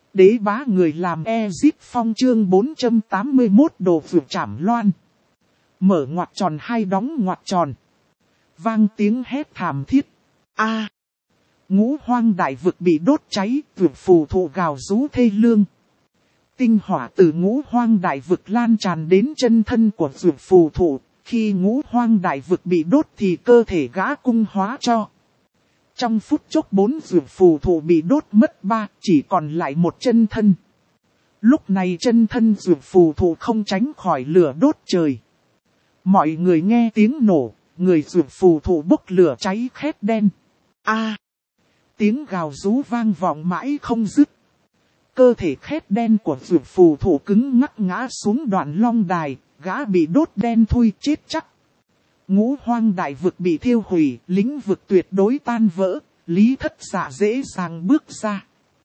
Đế bá người làm Ezip Phong chương 481 đồ vượt trảm loan. Mở ngoặc tròn hai đóng ngoặc tròn. Vang tiếng hét thảm thiết. A! Ngũ hoang đại vực bị đốt cháy, vượt phù thụ gào rú thê lương. Tinh hỏa từ ngũ hoang đại vực lan tràn đến chân thân của vượt phù thụ. Khi ngũ hoang đại vực bị đốt thì cơ thể gã cung hóa cho. Trong phút chốc 4 vượt phù thụ bị đốt mất 3, chỉ còn lại một chân thân. Lúc này chân thân vượt phù thụ không tránh khỏi lửa đốt trời. Mọi người nghe tiếng nổ, người vượt phù thụ bốc lửa cháy khét đen. A! Tiếng gào rú vang vọng mãi không dứt. Cơ thể khét đen của vượt phù thụ cứng ngắc ngã xuống đoạn long đài, gã bị đốt đen thui chết chắc. Ngũ hoang đại vực bị thiêu hủy, lĩnh vực tuyệt đối tan vỡ, Lý Thất Dạ dễ dàng bước ra.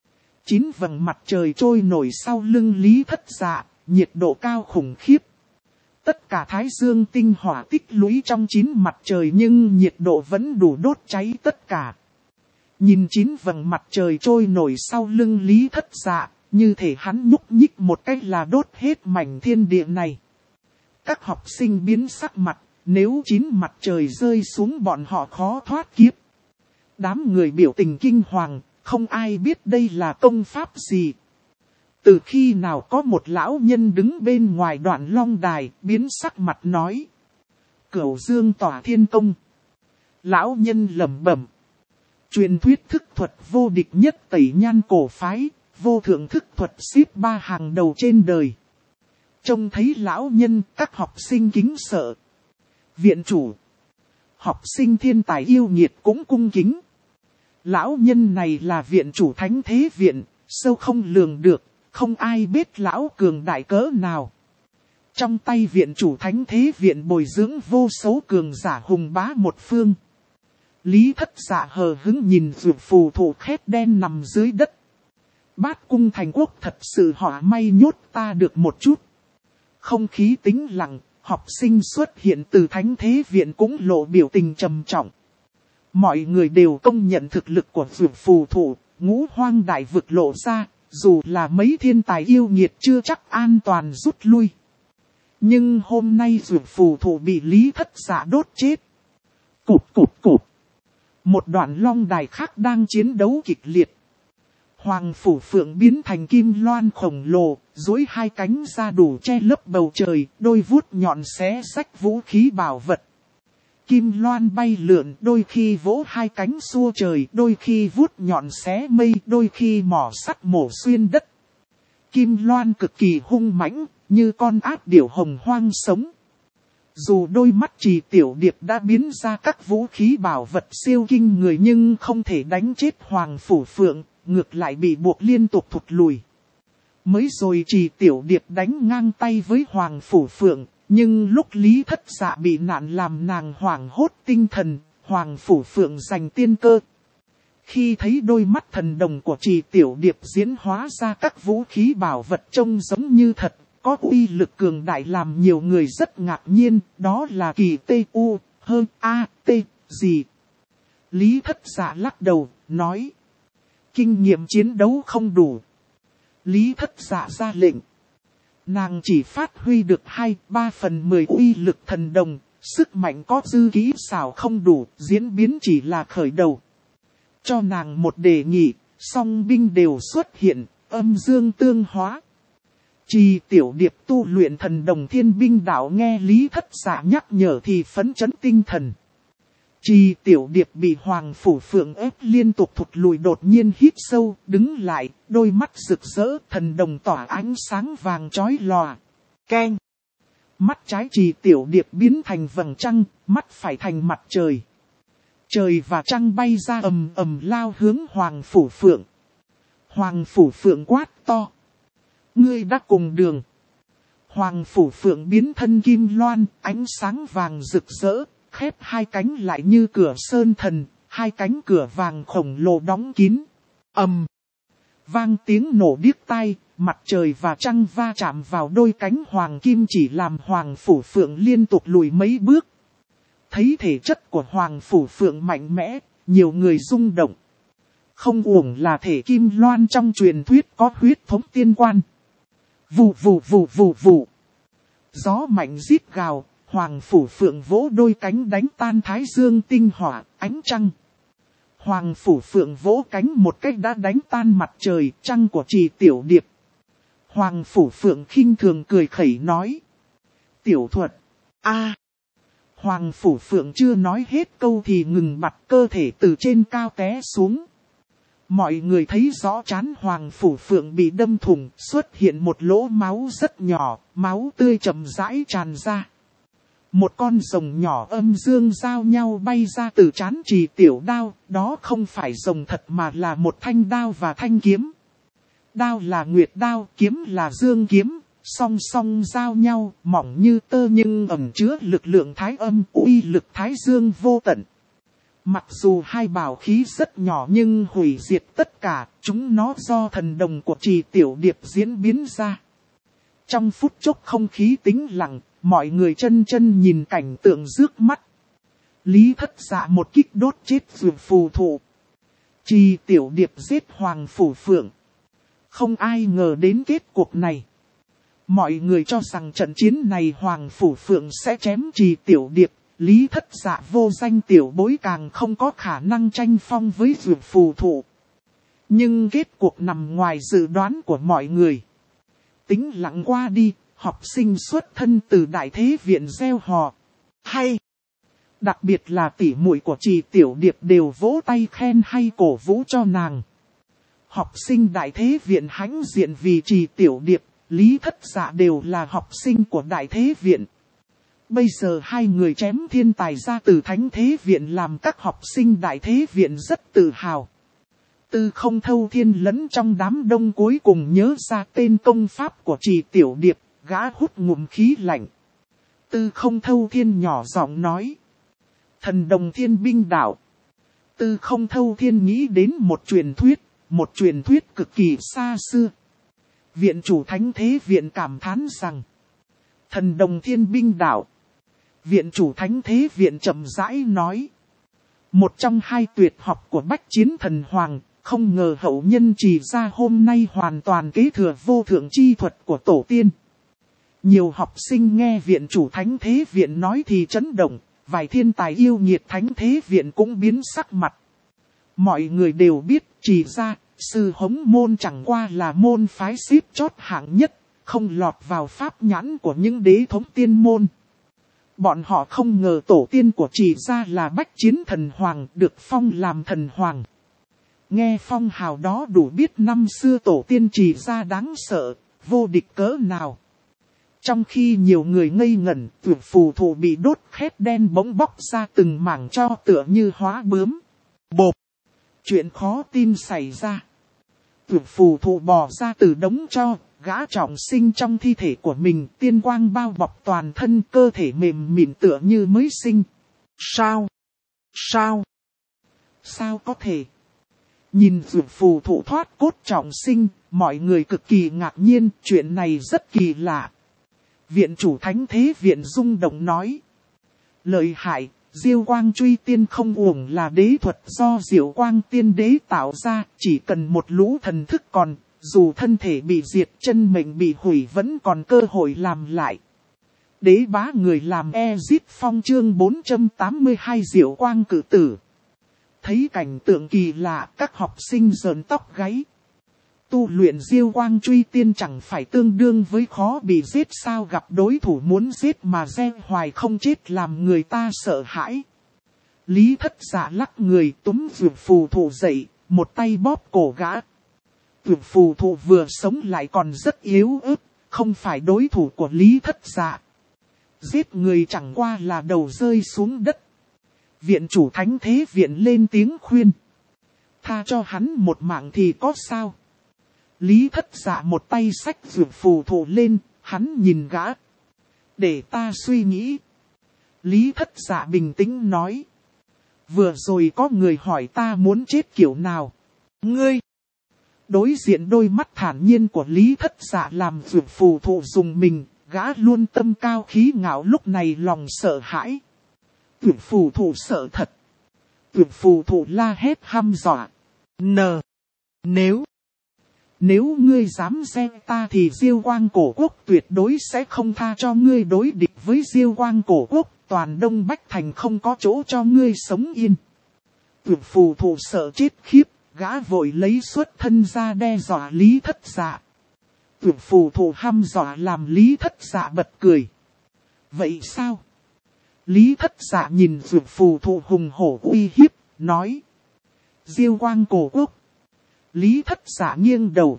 9 vầng mặt trời trôi nổi sau lưng Lý Thất Dạ, nhiệt độ cao khủng khiếp. Tất cả thái dương tinh hỏa tích lũy trong 9 mặt trời nhưng nhiệt độ vẫn đủ đốt cháy tất cả. Nhìn 9 vầng mặt trời trôi nổi sau lưng Lý Thất Dạ, như thể hắn nhúc nhích một cách là đốt hết mảnh thiên địa này. Các học sinh biến sắc mặt. Nếu 9 mặt trời rơi xuống bọn họ khó thoát kiếp. Đám người biểu tình kinh hoàng, không ai biết đây là công pháp gì. Từ khi nào có một lão nhân đứng bên ngoài đoạn long đài, biến sắc mặt nói. Cửu dương tỏa thiên công. Lão nhân lẩm bẩm. Truyền thuyết thức thuật vô địch nhất tẩy nhan cổ phái, vô thượng thức thuật xếp 3 hàng đầu trên đời. Trông thấy lão nhân, các học sinh kính sợ. Viện chủ. Học sinh thiên tài yêu nghiệt cũng cung kính. Lão nhân này là viện chủ Thánh Thế Viện, sâu không lường được, không ai biết lão cường đại cỡ nào. Trong tay viện chủ Thánh Thế Viện bồi dưỡng vô số cường giả hùng bá một phương. Lý Thất Dạ hờ hững nhìn vượt phù thụ khét đen nằm dưới đất. Bát cung thành quốc thật sự họa may nhốt ta được một chút. Không khí tĩnh lặng. Học sinh xuất hiện từ Thánh Thế Viện cũng lộ biểu tình trầm trọng. Mọi người đều công nhận thực lực của vượt phù thụ, ngũ hoang đại vực lộ ra, dù là mấy thiên tài yêu nghiệt chưa chắc an toàn rút lui. Nhưng hôm nay vượt phù thụ bị Lý Thất Dạ đốt chết. Cụp cụp cụp. Một đoạn long đài khác đang chiến đấu kịch liệt. Hoàng phủ phượng biến thành kim loan khổng lồ, duỗi hai cánh ra đủ che lấp bầu trời, đôi vuốt nhọn xé rách vũ khí bảo vật. Kim loan bay lượn, đôi khi vỗ hai cánh xua trời, đôi khi vuốt nhọn xé mây, đôi khi mỏ sắt mổ xuyên đất. Kim loan cực kỳ hung mãnh, như con ác điểu hồng hoang sống. Dù đôi mắt Trì Tiểu Điệp đã biến ra các vũ khí bảo vật siêu kinh người nhưng không thể đánh chết Hoàng phủ phượng. Ngược lại bị buộc liên tục thụt lùi. Mới rồi Trì Tiểu Điệp đánh ngang tay với Hoàng phủ phượng, nhưng lúc Lý Thất Dạ bị nạn làm nàng hoảng hốt tinh thần, Hoàng phủ phượng giành tiên cơ. Khi thấy đôi mắt thần đồng của Trì Tiểu Điệp diễn hóa ra các vũ khí bảo vật trông giống như thật, có uy lực cường đại làm nhiều người rất ngạc nhiên, đó là kỳ T.U. hơn A.T. gì. Lý Thất Dạ lắc đầu, nói. Kinh nghiệm chiến đấu không đủ. Lý Thất Dạ ra lệnh. Nàng chỉ phát huy được 2/3 uy lực thần đồng, sức mạnh có dư kỹ xảo không đủ, diễn biến chỉ là khởi đầu. Cho nàng một đề nghị, song binh đều xuất hiện, âm dương tương hóa. Trì Tiểu Điệp tu luyện thần đồng thiên binh đạo nghe Lý Thất Dạ nhắc nhở thì phấn chấn tinh thần. Trì Tiểu Điệp bị Hoàng phủ phượng ép liên tục thụt lùi đột nhiên hít sâu, đứng lại, đôi mắt rực rỡ, thần đồng tỏa ánh sáng vàng chói lòa. Keng! Mắt trái Trì Tiểu Điệp biến thành vầng trăng, mắt phải thành mặt trời. Trời và trăng bay ra ầm ầm lao hướng Hoàng phủ phượng. Hoàng phủ phượng quát to. Ngươi đã cùng đường. Hoàng phủ phượng biến thân kim loan, ánh sáng vàng rực rỡ. Khép hai cánh lại như cửa sơn thần, hai cánh cửa vàng khổng lồ đóng kín. Ầm. Vang tiếng nổ điếc tai, mặt trời và trăng va chạm vào đôi cánh hoàng kim chỉ làm Hoàng phủ phượng liên tục lùi mấy bước. Thấy thể chất của Hoàng phủ phượng mạnh mẽ, nhiều người rung động. Không uổng là thể kim loan trong truyền thuyết có huyết thống tiên quan. Vù vù vù vù vù. Gió mạnh rít gào, Hoàng Phủ Phượng vỗ đôi cánh đánh tan thái dương tinh hỏa, ánh trăng. Hoàng Phủ Phượng vỗ cánh một cách đã đánh tan mặt trời, trăng của Trì Tiểu Điệp. Hoàng Phủ Phượng khinh thường cười khẩy nói. Tiểu thuật. Hoàng Phủ Phượng chưa nói hết câu thì ngừng bặt, cơ thể từ trên cao té xuống. Mọi người thấy rõ trán Hoàng Phủ Phượng bị đâm thủng, xuất hiện một lỗ máu rất nhỏ, máu tươi chậm rãi tràn ra. Một con rồng nhỏ âm dương giao nhau bay ra từ trán Trì Tiểu Đao, đó không phải rồng thật mà là một thanh đao và thanh kiếm. Đao là nguyệt đao, kiếm là dương kiếm, song song giao nhau, mỏng như tơ nhưng ẩn chứa lực lượng thái âm, uy lực thái dương vô tận. Mặc dù hai bảo khí rất nhỏ nhưng hủy diệt tất cả, chúng nó do thần đồng của Trì Tiểu Điệp diễn biến ra. Trong phút chốc không khí tĩnh lặng, mọi người chân chân nhìn cảnh tượng rước mắt. Lý Thất Dạ một kích đốt chết Dược Phù Thụ. Trì Tiểu Điệp giết Hoàng Phủ Phượng. Không ai ngờ đến kết cuộc này. Mọi người cho rằng trận chiến này Hoàng Phủ Phượng sẽ chém Trì Tiểu Điệp. Lý Thất Dạ vô danh tiểu bối càng không có khả năng tranh phong với Dược Phù Thụ. Nhưng kết cuộc nằm ngoài dự đoán của mọi người. Tĩnh lặng qua đi, học sinh xuất thân từ Đại Thế Viện reo hò. Hay! Đặc biệt là tỷ muội của Trì Tiểu Điệp đều vỗ tay khen hay cổ vũ cho nàng. Học sinh Đại Thế Viện hãnh diện vì Trì Tiểu Điệp, Lý Thất Dạ đều là học sinh của Đại Thế Viện. Bây giờ hai người chém thiên tài ra từ Thánh Thế Viện làm các học sinh Đại Thế Viện rất tự hào. Tư Không Thâu Thiên lẫn trong đám đông cuối cùng nhớ ra tên công pháp của Trì Tiểu Điệp, gã hút ngụm khí lạnh. Tư Không Thâu Thiên nhỏ giọng nói. Thần đồng thiên binh đạo. Tư Không Thâu Thiên nghĩ đến một truyền thuyết cực kỳ xa xưa. Viện chủ Thánh Thế Viện cảm thán rằng. Thần đồng thiên binh đạo. Viện chủ Thánh Thế Viện chậm rãi nói. Một trong hai tuyệt học của Bách Chiến Thần Hoàng, không ngờ hậu nhân Trì ra hôm nay hoàn toàn kế thừa vô thượng chi thuật của tổ tiên. Nhiều học sinh nghe viện chủ Thánh Thế Viện nói thì chấn động, vài thiên tài yêu nghiệt Thánh Thế Viện cũng biến sắc mặt. Mọi người đều biết Trì ra, sư hống môn chẳng qua là môn phái xếp chót hạng nhất, không lọt vào pháp nhãn của những đế thống tiên môn. Bọn họ không ngờ tổ tiên của Trì ra là Bách Chiến Thần Hoàng, được phong làm thần hoàng. Nghe phong hào đó đủ biết năm xưa tổ tiên Trì ra đáng sợ, vô địch cỡ nào. Trong khi nhiều người ngây ngẩn, Dược Phù Thụ bị đốt khét đen bỗng bóc ra từng mảng tro tựa như hóa bướm. Bộp! Chuyện khó tin xảy ra. Dược Phù Thụ bò ra từ đống tro, gã trọng sinh trong thi thể của mình, tiên quang bao bọc toàn thân, cơ thể mềm mịn tựa như mới sinh. Sao có thể? Nhìn Dược Phù Thụ thoát cốt trọng sinh, mọi người cực kỳ ngạc nhiên, chuyện này rất kỳ lạ. Viện chủ Thánh Thế Viện rung động nói. Lợi hại, Diêu Quang Truy Tiên không uổng là đế thuật do Diệu Quang Tiên Đế tạo ra, chỉ cần một lũ thần thức còn, dù thân thể bị diệt, chân mệnh bị hủy vẫn còn cơ hội làm lại. Đế bá người làm Ezit Phong chương 482 Diệu Quang cử tử. Thấy cảnh tượng kỳ lạ, các học sinh rợn tóc gáy. Tu luyện Diêu Quang Truy Tiên chẳng phải tương đương với khó bị giết sao, gặp đối thủ muốn giết mà gieo hoài không chết làm người ta sợ hãi. Lý Thất Dạ lắc người túm Dược Phù Thụ dậy, một tay bóp cổ gã. Dược Phù Thụ vừa sống lại còn rất yếu ớt, không phải đối thủ của Lý Thất Dạ. Giết người chẳng qua là đầu rơi xuống đất. Viện chủ Thánh Thế Viện lên tiếng khuyên. Tha cho hắn một mạng thì có sao? Lý Thất Dạ một tay xách Dược Phù Thụ lên, hắn nhìn gã. Để ta suy nghĩ. Lý Thất Dạ bình tĩnh nói. Vừa rồi có người hỏi ta muốn chết kiểu nào? Ngươi! Đối diện đôi mắt thản nhiên của Lý Thất Dạ làm Dược Phù Thụ dùng mình, gã luôn tâm cao khí ngạo lúc này lòng sợ hãi. Dược Phù Thụ sợ thật. Dược Phù Thụ la hét hăm dọa. N. Nếu ngươi dám xen ta thì Diêu Quang Cổ Quốc tuyệt đối sẽ không tha cho ngươi. Đối địch với Diêu Quang Cổ Quốc, toàn Đông Bách Thành không có chỗ cho ngươi sống yên. Tuyệt phù thủ sợ chết khiếp, gã vội lấy xuất thân ra đe dọa Lý Thất Dạ. Tuyệt phù thủ hăm dọa làm Lý Thất Dạ bật cười. Vậy sao? Lý Thất Dạ nhìn tuyệt phù thủ hùng hổ uy hiếp, nói. Diêu Quang Cổ Quốc. Lý Thất Dạ nghiêng đầu,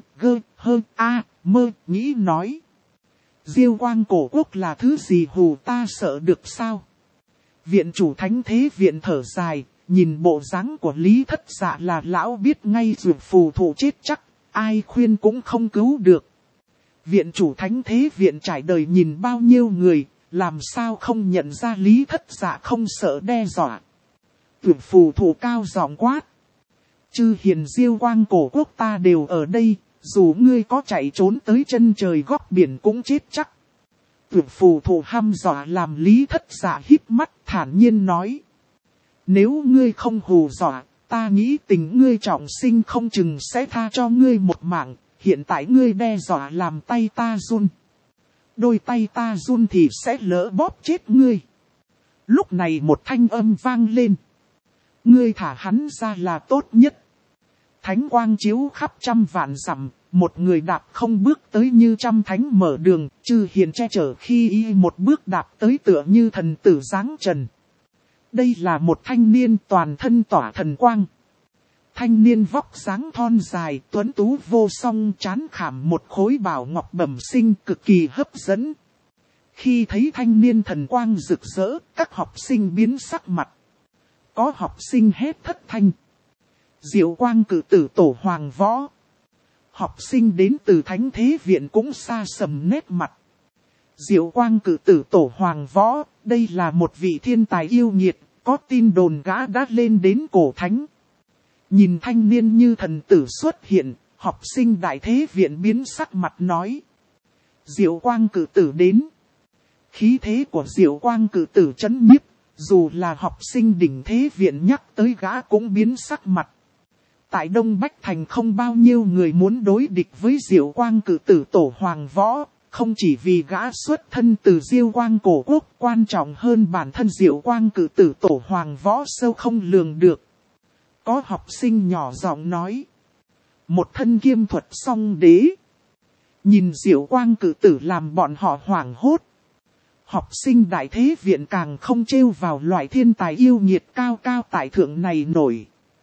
nghĩ nói. Diêu Quang Cổ Quốc là thứ gì hù ta sợ được sao? Viện chủ Thánh Thế Viện thở dài, nhìn bộ dáng của Lý Thất Dạ là lão biết ngay dù phù thủ chết chắc, ai khuyên cũng không cứu được. Viện chủ Thánh Thế Viện trải đời nhìn bao nhiêu người, làm sao không nhận ra Lý Thất Dạ không sợ đe dọa. Tuyệt phù thủ cao giọng quát. Chư hiền Diêu Quang Cổ Quốc ta đều ở đây, dù ngươi có chạy trốn tới chân trời góc biển cũng chết chắc. Tuyệt phù thủ hăm dọa làm Lý Thất Dạ híp mắt thản nhiên nói. Nếu ngươi không hù dọa, ta nghĩ tình ngươi trọng sinh không chừng sẽ tha cho ngươi một mạng, hiện tại ngươi đe dọa làm tay ta run. Đôi tay ta run thì sẽ lỡ bóp chết ngươi. Lúc này một thanh âm vang lên. Ngươi thả hắn ra là tốt nhất. Thánh quang chiếu khắp trăm vạn dặm, một người đạp không bước tới như trăm thánh mở đường, chư hiền che chở khi y một bước đạp tới tựa như thần tử giáng trần. Đây là một thanh niên toàn thân tỏa thần quang. Thanh niên vóc dáng thon dài, tuấn tú vô song, trán khảm một khối bảo ngọc bẩm sinh cực kỳ hấp dẫn. Khi thấy thanh niên thần quang rực rỡ, các học sinh biến sắc mặt. Có học sinh hét thất thanh. Diệu Quang cử tử tổ Hoàng Võ. Học sinh đến từ Thánh Thế Viện cũng xa sầm nét mặt. Diệu Quang cử tử tổ Hoàng Võ, đây là một vị thiên tài yêu nghiệt, có tin đồn gã đã lên đến cổ thánh. Nhìn thanh niên như thần tử xuất hiện, học sinh Đại Thế Viện biến sắc mặt nói. Diệu Quang cử tử đến. Khí thế của Diệu Quang cử tử chấn nhiếp, dù là học sinh đỉnh Thế Viện nhắc tới gã cũng biến sắc mặt. Tại Đông Bách Thành không bao nhiêu người muốn đối địch với Diệu Quang cử tử tổ Hoàng Võ, không chỉ vì gã xuất thân từ Diêu Quang Cổ Quốc, quan trọng hơn bản thân Diệu Quang cử tử tổ Hoàng Võ sâu không lường được. Có học sinh nhỏ giọng nói. Một thân kiêm thuật song đế. Nhìn Diệu Quang cử tử làm bọn họ hoảng hốt. Học sinh Đại Thế Viện càng không trêu vào loại thiên tài yêu nghiệt cao cao tại thượng này nổi.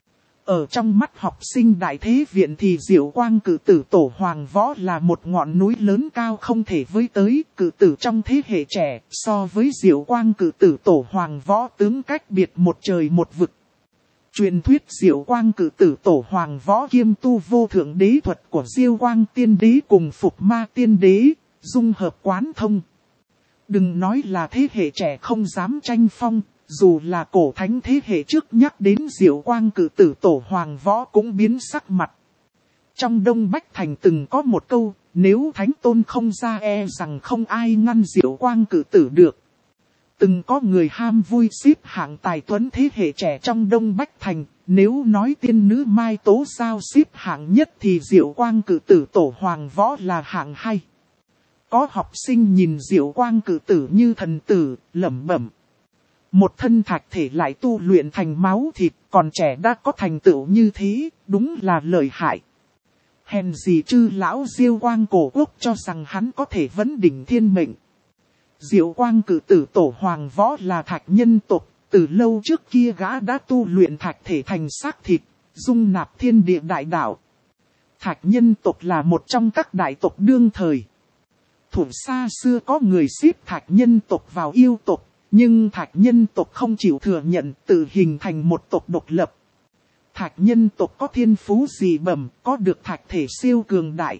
Ở trong mắt học sinh Đại Thế Viện thì Diệu Quang cử tử tổ Hoàng Võ là một ngọn núi lớn cao không thể với tới. Cử tử trong thế hệ trẻ so với Diệu Quang cử tử tổ Hoàng Võ tướng cách biệt một trời một vực. Truyền thuyết Diệu Quang cử tử tổ Hoàng Võ kiêm tu vô thượng đế thuật của Diêu Quang Tiên Đế cùng Phục Ma Tiên Đế, dung hợp quán thông. Đừng nói là thế hệ trẻ không dám tranh phong, dù là cổ thánh thế hệ trước nhắc đến Diệu Quang cử tử tổ Hoàng Võ cũng biến sắc mặt. Trong Đông Bách Thành từng có một câu, nếu thánh tôn không ra e rằng không ai ngăn Diệu Quang cử tử được. Từng có người ham vui xếp hạng tài tuấn thế hệ trẻ trong Đông Bách Thành, nếu nói tiên nữ Mai Tố Giao xếp hạng nhất thì Diệu Quang cử tử tổ Hoàng Võ là hạng 2. Có học sinh nhìn Diệu Quang cử tử như thần tử, lẩm bẩm. Một thân thạch thể lại tu luyện thành máu thịt, còn trẻ đã có thành tựu như thế, đúng là lợi hại. Hèn gì chư lão Diêu Quang Cổ Quốc cho rằng hắn có thể vấn đỉnh thiên mệnh. Diệu Quang cử tử tổ Hoàng Võ là thạch nhân tộc, từ lâu trước kia gã đã tu luyện thạch thể thành xác thịt, dung nạp thiên địa đại đạo. Thạch nhân tộc là một trong các đại tộc đương thời. Thủ xa xưa có người xếp thạch nhân tộc vào yêu tộc, nhưng thạch nhân tộc không chịu thừa nhận tự hình thành một tộc độc lập. Thạch nhân tộc có thiên phú dị bẩm, có được thạch thể siêu cường đại.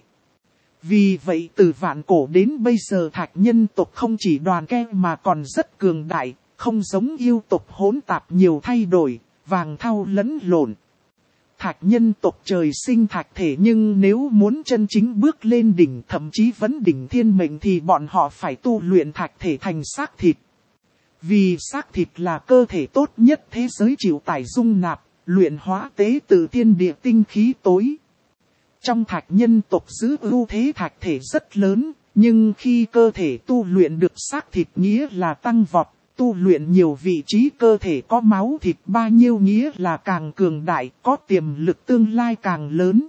Vì vậy từ vạn cổ đến bây giờ thạch nhân tộc không chỉ đoàn kết mà còn rất cường đại, không giống yêu tộc hỗn tạp nhiều thay đổi, vàng thau lẫn lộn. Thạch nhân tộc trời sinh thạch thể nhưng nếu muốn chân chính bước lên đỉnh thậm chí vấn đỉnh thiên mệnh thì bọn họ phải tu luyện thạch thể thành xác thịt. Vì xác thịt là cơ thể tốt nhất thế giới chịu tải dung nạp, luyện hóa tế tự thiên địa tinh khí tối. Trong thạch nhân tộc giữ ưu thế thạch thể rất lớn, nhưng khi cơ thể tu luyện được xác thịt nghĩa là tăng vọt, tu luyện nhiều vị trí cơ thể có máu thịt bao nhiêu nghĩa là càng cường đại, có tiềm lực tương lai càng lớn.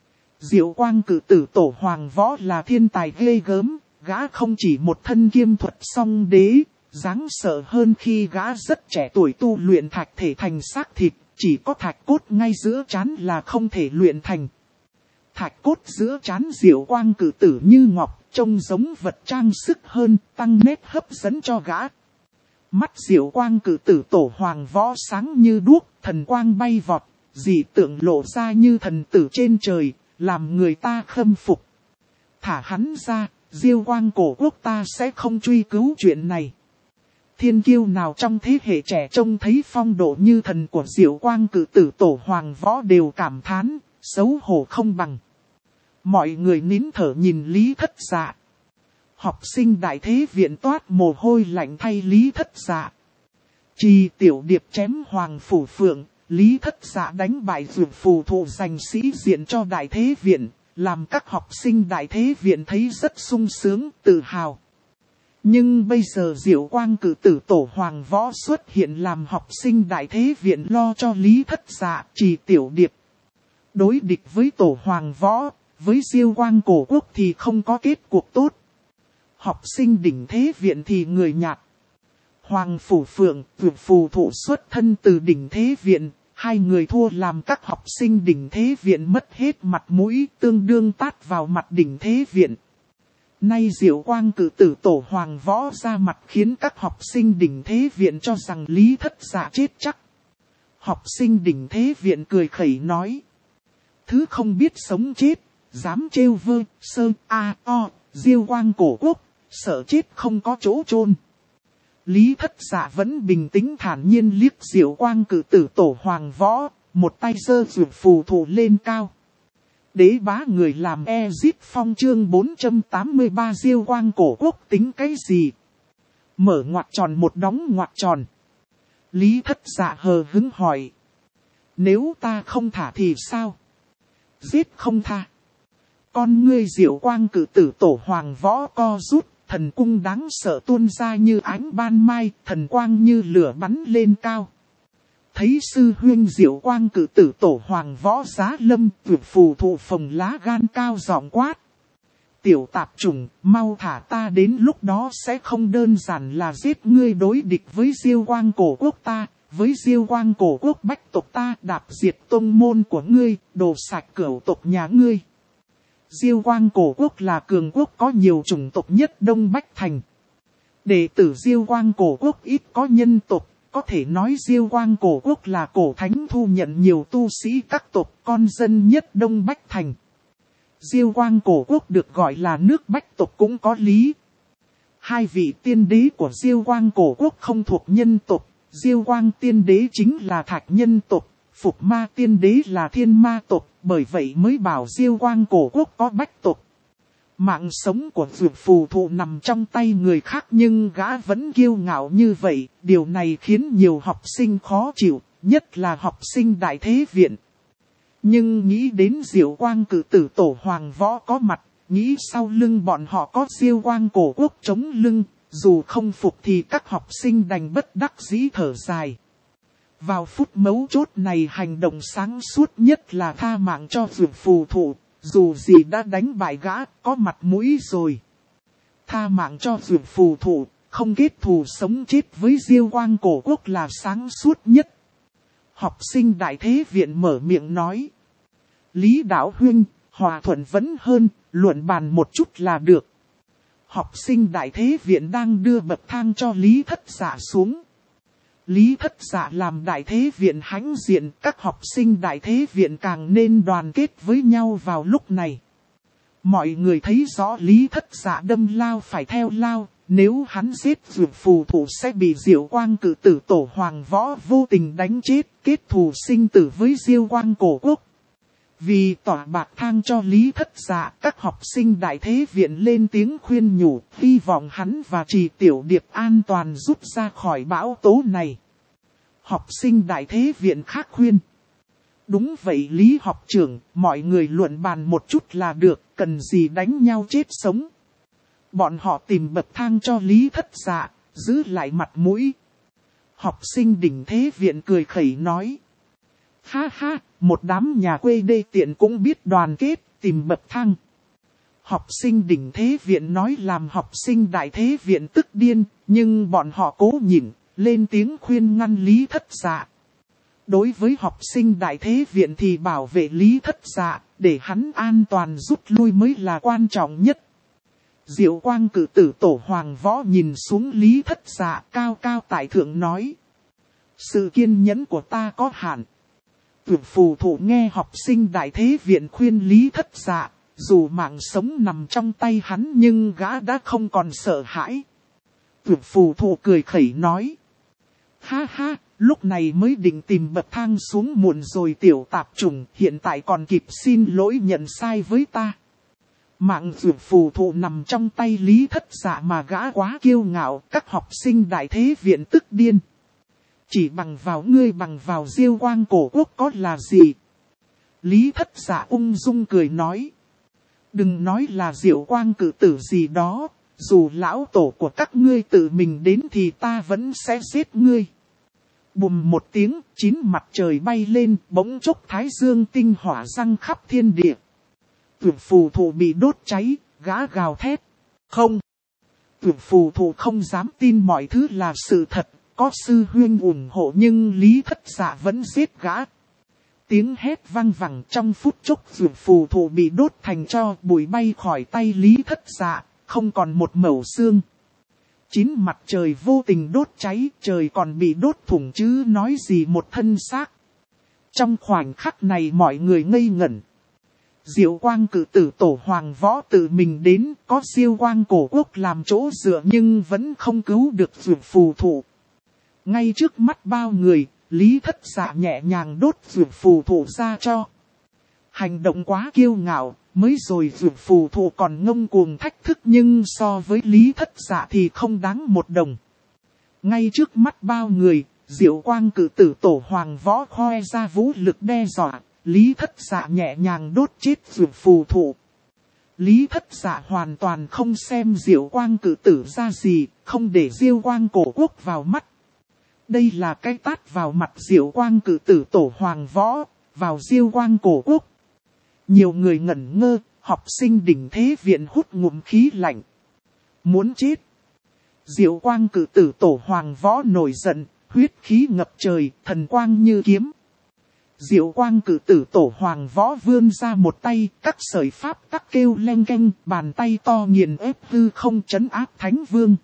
Diệu Quang cử tử tổ hoàng võ là thiên tài ghê gớm, gã không chỉ một thân kiêm thuật song đế, đáng sợ hơn khi gã rất trẻ tuổi tu luyện thạch thể thành xác thịt, chỉ có thạch cốt ngay giữa trán là không thể luyện thành. Thạch cốt giữa trán Diệu Quang cử tử như ngọc, trông giống vật trang sức hơn, tăng nét hấp dẫn cho gã. Mắt Diệu Quang cử tử tổ hoàng võ sáng như đuốc, thần quang bay vọt, dị tượng lộ ra như thần tử trên trời, làm người ta khâm phục. Thả hắn ra, Diêu Quang cổ quốc ta sẽ không truy cứu chuyện này. Thiên kiêu nào trong thế hệ trẻ trông thấy phong độ như thần của Diệu Quang cử tử tổ hoàng võ đều cảm thán, xấu hổ không bằng. Mọi người nín thở nhìn Lý Thất Dạ. Học sinh đại thế viện toát mồ hôi lạnh thay Lý Thất Dạ. Trì Tiểu Điệp chém Hoàng Phủ Phượng, Lý Thất Dạ đánh bại Dược Phù Thụ giành sĩ diện cho đại thế viện, làm các học sinh đại thế viện thấy rất sung sướng, tự hào. Nhưng bây giờ Diệu Quang cử tử tổ hoàng võ xuất hiện làm học sinh đại thế viện lo cho Lý Thất Dạ, Trì Tiểu Điệp. Đối địch với tổ hoàng võ, với Diêu Quang cổ quốc thì không có kết cuộc tốt. Học sinh đỉnh thế viện thì người nhạt. Hoàng Phủ Phượng, Dược Phù Thụ xuất thân từ đỉnh thế viện, hai người thua làm các học sinh đỉnh thế viện mất hết mặt mũi, tương đương tát vào mặt đỉnh thế viện. Nay Diệu Quang cử tử tổ hoàng võ ra mặt khiến các học sinh đỉnh thế viện cho rằng Lý Thất Dạ chết chắc. Học sinh đỉnh thế viện cười khẩy nói. Thứ không biết sống chết, dám trêu vơ, sơ, Diêu Quang cổ quốc, sợ chết không có chỗ chôn. Lý Thất Dạ vẫn bình tĩnh thản nhiên liếc Diệu Quang cử tử tổ hoàng võ, một tay giơ Dược Phù Thụ lên cao. Đế bá người làm Ezip Phong chương 483 Diêu Quang cổ quốc tính cái gì? Mở ngoặc tròn một đóng ngoặc tròn. Lý Thất Dạ hờ hứng hỏi. Nếu ta không thả thì sao? Giết không tha. Con ngươi Diệu Quang cử tử tổ hoàng võ co rút, thần cung đáng sợ tuôn ra như ánh ban mai, thần quang như lửa bắn lên cao. Thấy sư huynh Diệu Quang cử tử tổ hoàng võ giá lâm, Dược Phù Thụ phồng lá gan cao giọng quát. Tiểu tạp chủng, mau thả ta, đến lúc đó sẽ không đơn giản là giết ngươi đối địch với Diêu Quang cổ quốc ta, với Diêu Quang cổ quốc bách tộc ta, đạp diệt tông môn của ngươi, đổ sạch cửu tộc nhà ngươi. Diêu Quang cổ quốc là cường quốc có nhiều chủng tộc nhất Đông Bách Thành. Đệ tử Diêu Quang cổ quốc ít có nhân tộc, có thể nói Diêu Quang cổ quốc là cổ thánh thu nhận nhiều tu sĩ các tộc con dân nhất Đông Bách Thành. Diêu Quang cổ quốc được gọi là nước Bách tộc cũng có lý. Hai vị tiên đế của Diêu Quang cổ quốc không thuộc nhân tộc, Diêu Quang tiên đế chính là thạch nhân tộc, Phục Ma tiên đế là thiên ma tộc, bởi vậy mới bảo Diêu Quang cổ quốc có bách tộc. Mạng sống của Dược Phù Thụ nằm trong tay người khác nhưng gã vẫn kiêu ngạo như vậy, điều này khiến nhiều học sinh khó chịu, nhất là học sinh đại thế viện. Nhưng nghĩ đến Diệu Quang cử tử tổ hoàng võ có mặt, nghĩ sau lưng bọn họ có Diêu Quang cổ quốc chống lưng, dù không phục thì các học sinh đành bất đắc dĩ thở dài. Vào phút mấu chốt này hành động sáng suốt nhất là tha mạng cho Dược Phù Thụ, dù gì đã đánh bại gã, có mặt mũi rồi. Tha mạng cho Dược Phù Thụ, không kết thù sống chết với Diêu Quang cổ quốc là sáng suốt nhất. Học sinh đại thế viện mở miệng nói. Lý Đạo huynh, hòa thuận vẫn hơn, luận bàn một chút là được. Học sinh đại thế viện đang đưa bậc thang cho Lý Thất Dạ xuống. Lý Thất Dạ làm đại thế viện hãnh diện, các học sinh đại thế viện càng nên đoàn kết với nhau vào lúc này. Mọi người thấy rõ Lý Thất Dạ đâm lao phải theo lao, nếu hắn giết Dược Phù Thụ sẽ bị Diệu Quang cử tử tổ hoàng võ vô tình đánh chết, kết thù sinh tử với Diêu Quang cổ quốc. Vì tỏa bạc thang cho Lý Thất Dạ, các học sinh đại thế viện lên tiếng khuyên nhủ, hy vọng hắn và Trì Tiểu Điệp an toàn rút ra khỏi bão tố này. Học sinh đại thế viện khác khuyên. Đúng vậy Lý học trưởng, mọi người luận bàn một chút là được, cần gì đánh nhau chết sống. Bọn họ tìm bậc thang cho Lý Thất Dạ, giữ lại mặt mũi. Học sinh đỉnh thế viện cười khẩy nói. Ha ha, một đám nhà quê đê tiện cũng biết đoàn kết, tìm bậc thang. Học sinh đỉnh thế viện nói làm học sinh đại thế viện tức điên, nhưng bọn họ cố nhịn, lên tiếng khuyên ngăn Lý Thất Dạ. Đối với học sinh đại thế viện thì bảo vệ Lý Thất Dạ, để hắn an toàn rút lui mới là quan trọng nhất. Diệu Quang cử tử tổ Hoàng Võ nhìn xuống Lý Thất Dạ cao cao tại thượng nói. Sự kiên nhẫn của ta có hạn. Tuyệt phù thủ nghe học sinh đại thế viện khuyên Lý Thất Dạ, dù mạng sống nằm trong tay hắn nhưng gã đã không còn sợ hãi. Tuyệt phù thủ cười khẩy nói. Ha ha, lúc này mới định tìm bậc thang xuống muộn rồi tiểu tạp chủng, hiện tại còn kịp xin lỗi nhận sai với ta. Mạng tuyệt phù thủ nằm trong tay Lý Thất Dạ mà gã quá kiêu ngạo, các học sinh đại thế viện tức điên. Chỉ bằng vào ngươi bằng vào Diêu Quang cổ quốc có là gì? Lý Thất Dạ ung dung cười nói. Đừng nói là Diệu Quang cử tử gì đó, dù lão tổ của các ngươi tự mình đến thì ta vẫn sẽ giết ngươi. Bùm một tiếng, 9 mặt trời bay lên, bỗng chốc thái dương tinh hỏa răng khắp thiên địa. Tuyệt phù thủ bị đốt cháy, gã gào thét. Không. Tuyệt phù thủ không dám tin mọi thứ là sự thật, có sư huynh ủng hộ nhưng Lý Thất Dạ vẫn giết gã. Tiếng hét vang vẳng trong phút chốc tuyệt phù thủ bị đốt thành tro, bụi bay khỏi tay Lý Thất Dạ, không còn một mẩu xương. 9 mặt trời vô tình đốt cháy, trời còn bị đốt thủng chứ nói gì một thân xác. Trong khoảnh khắc này mọi người ngây ngẩn. Diệu Quang cử tử tổ Hoàng Võ tự mình đến, có Diêu Quang cổ quốc làm chỗ dựa nhưng vẫn không cứu được tuyệt phù thủ. Ngay trước mắt bao người, Lý Thất Dạ nhẹ nhàng đốt tuyệt phù thủ ra cho. Hành động quá kiêu ngạo, mới rồi tuyệt phù thủ còn ngông cuồng thách thức nhưng so với Lý Thất Dạ thì không đáng một đồng. Ngay trước mắt bao người, Diệu Quang cử tử tổ Hoàng Võ khoe ra vũ lực đe dọa, Lý Thất Dạ nhẹ nhàng đốt chết tuyệt phù thủ. Lý Thất Dạ hoàn toàn không xem Diệu Quang cử tử ra gì, không để Diêu Quang cổ quốc vào mắt. Đây là cái tát vào mặt Diệu Quang cử tử tổ Hoàng Võ, vào Diêu Quang cổ quốc. Nhiều người ngẩn ngơ, học sinh đỉnh thế viện hút ngụm khí lạnh. Muốn chết. Diệu Quang cử tử tổ Hoàng Võ nổi giận, huyết khí ngập trời, thần quang như kiếm. Diệu Quang cử tử tổ Hoàng Võ vươn ra một tay, các sợi pháp tắc kêu leng keng, bàn tay to nghiền ép hư không trấn áp Thánh Vương.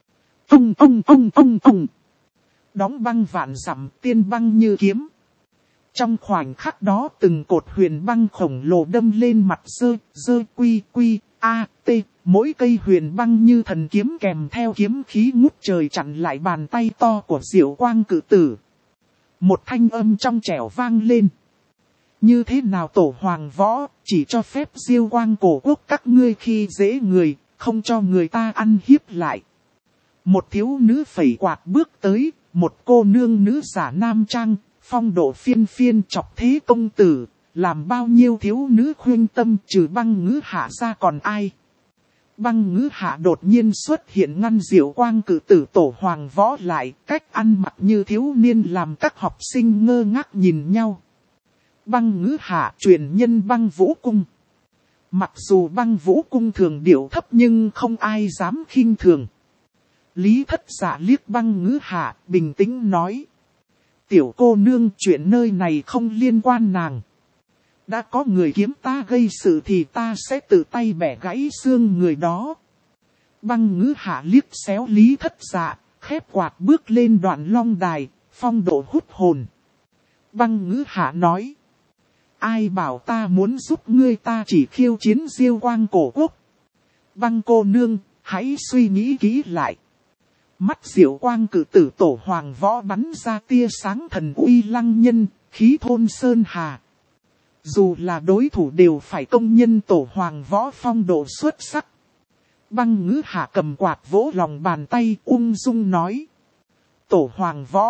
Ông. Đóng băng vạn dặm, tiên băng như kiếm. Trong khoảnh khắc đó từng cột huyền băng khổng lồ đâm lên mặt quy, a,t, mỗi cây huyền băng như thần kiếm kèm theo kiếm khí ngút trời chặn lại bàn tay to của Diệu Quang cử tử. Một thanh âm trong trẻo vang lên. Như thế nào tổ Hoàng Võ, chỉ cho phép Diêu Quang cổ quốc các ngươi khi dễ người, không cho người ta ăn hiếp lại. Một thiếu nữ phẩy quạt bước tới, một cô nương nữ giả nam trang, phong độ phiên phiên chọc thế công tử, làm bao nhiêu thiếu nữ khuyên tâm trừ Băng Ngữ Hạ ra còn ai. Băng Ngữ Hạ đột nhiên xuất hiện ngăn Diệu Quang cử tử tổ Hoàng Võ lại, cách ăn mặc như thiếu niên làm các học sinh ngơ ngác nhìn nhau. Băng Ngữ Hạ truyền nhân Băng Vũ Cung. Mặc dù Băng Vũ Cung thường điệu thấp nhưng không ai dám khinh thường. Lý Thất Dạ liếc Băng Ngữ Hạ, bình tĩnh nói. Tiểu cô nương, chuyện nơi này không liên quan nàng. Đã có người kiếm ta gây sự thì ta sẽ tự tay bẻ gãy xương người đó. Băng Ngữ Hạ liếc xéo Lý Thất Dạ, khép quạt bước lên đoạn long đài, phong độ hút hồn. Băng Ngữ Hạ nói. Ai bảo ta muốn giúp ngươi, ta chỉ khiêu chiến Diêu Quang cổ quốc. Băng cô nương, hãy suy nghĩ kỹ lại. Mắt Diệu Quang cử tử tổ Hoàng Võ bắn ra tia sáng thần uy lăng nhân, khí thôn sơn hà. Dù là đối thủ đều phải công nhân tổ Hoàng Võ phong độ xuất sắc. Băng Ngữ Hạ cầm quạt vỗ lòng bàn tay ung dung nói. Tổ Hoàng Võ,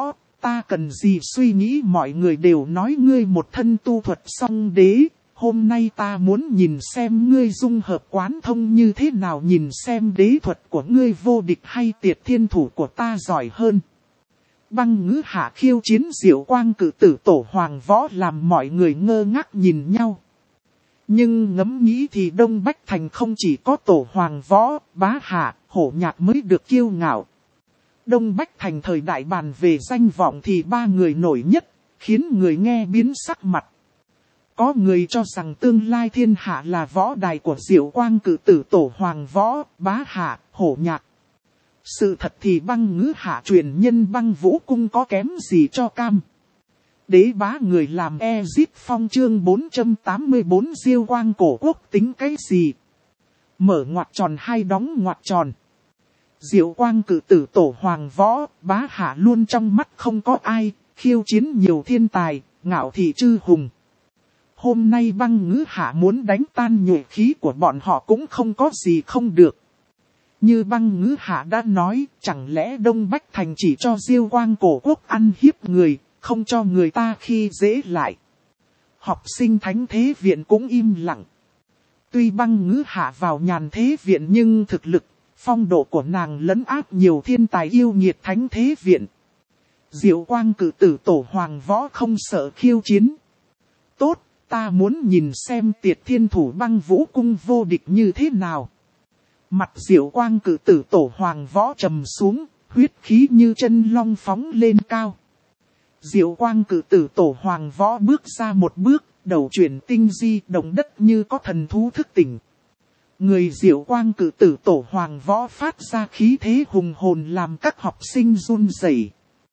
ta cần gì suy nghĩ, mọi người đều nói ngươi một thân tu thuật song đế. Hôm nay ta muốn nhìn xem ngươi dung hợp quán thông như thế nào, nhìn xem đế thuật của ngươi vô địch hay tiệt thiên thủ của ta giỏi hơn. Băng Ngữ Hạ khiêu chiến Diệu Quang cử tử tổ Hoàng Võ làm mọi người ngơ ngác nhìn nhau. Nhưng ngẫm nghĩ thì Đông Bách Thành không chỉ có tổ Hoàng Võ, Bá Hạ, Hổ Nhạc mới được kiêu ngạo. Đông Bách Thành thời đại bàn về danh vọng thì ba người nổi nhất, khiến người nghe biến sắc mặt. Có người cho rằng tương lai thiên hạ là võ đài của Diệu Quang cử tử tổ Hoàng Võ, Bá Hạ, Hổ Nhạc. Sự thật thì Băng Ngữ Hạ truyền nhân Băng Vũ Cung có kém gì cho cam. Đế bá người làm Ezip Phong chương 484 Diêu Quang cổ quốc tính cái gì? Mở ngoặc tròn hay đóng ngoặc tròn. Diệu Quang cử tử tổ Hoàng Võ, Bá Hạ luôn trong mắt không có ai, khiêu chiến nhiều thiên tài, ngạo thị chư hùng. Hôm nay Băng Ngữ Hạ muốn đánh tan nhuệ khí của bọn họ cũng không có gì không được. Như Băng Ngữ Hạ đã nói, chẳng lẽ Đông Bách Thành chỉ cho Diêu Quang cổ quốc ăn hiếp người, không cho người ta khi dễ lại. Học sinh Thánh Thế Viện cũng im lặng. Tuy Băng Ngữ Hạ vào Nhàn Thế Viện nhưng thực lực, phong độ của nàng lấn áp nhiều thiên tài yêu nghiệt Thánh Thế Viện. Diệu Quang cử tử tổ Hoàng Võ không sợ khiêu chiến. Tốt, ta muốn nhìn xem tiệt thiên thủ Băng Vũ Cung vô địch như thế nào. Mặt Diệu Quang cử tử tổ Hoàng Võ trầm xuống, huyết khí như chân long phóng lên cao. Diệu Quang cử tử tổ Hoàng Võ bước ra một bước, đầu chuyển tinh di, động đất như có thần thú thức tỉnh. Người Diệu Quang cử tử tổ Hoàng Võ phát ra khí thế hùng hồn làm các học sinh run rẩy.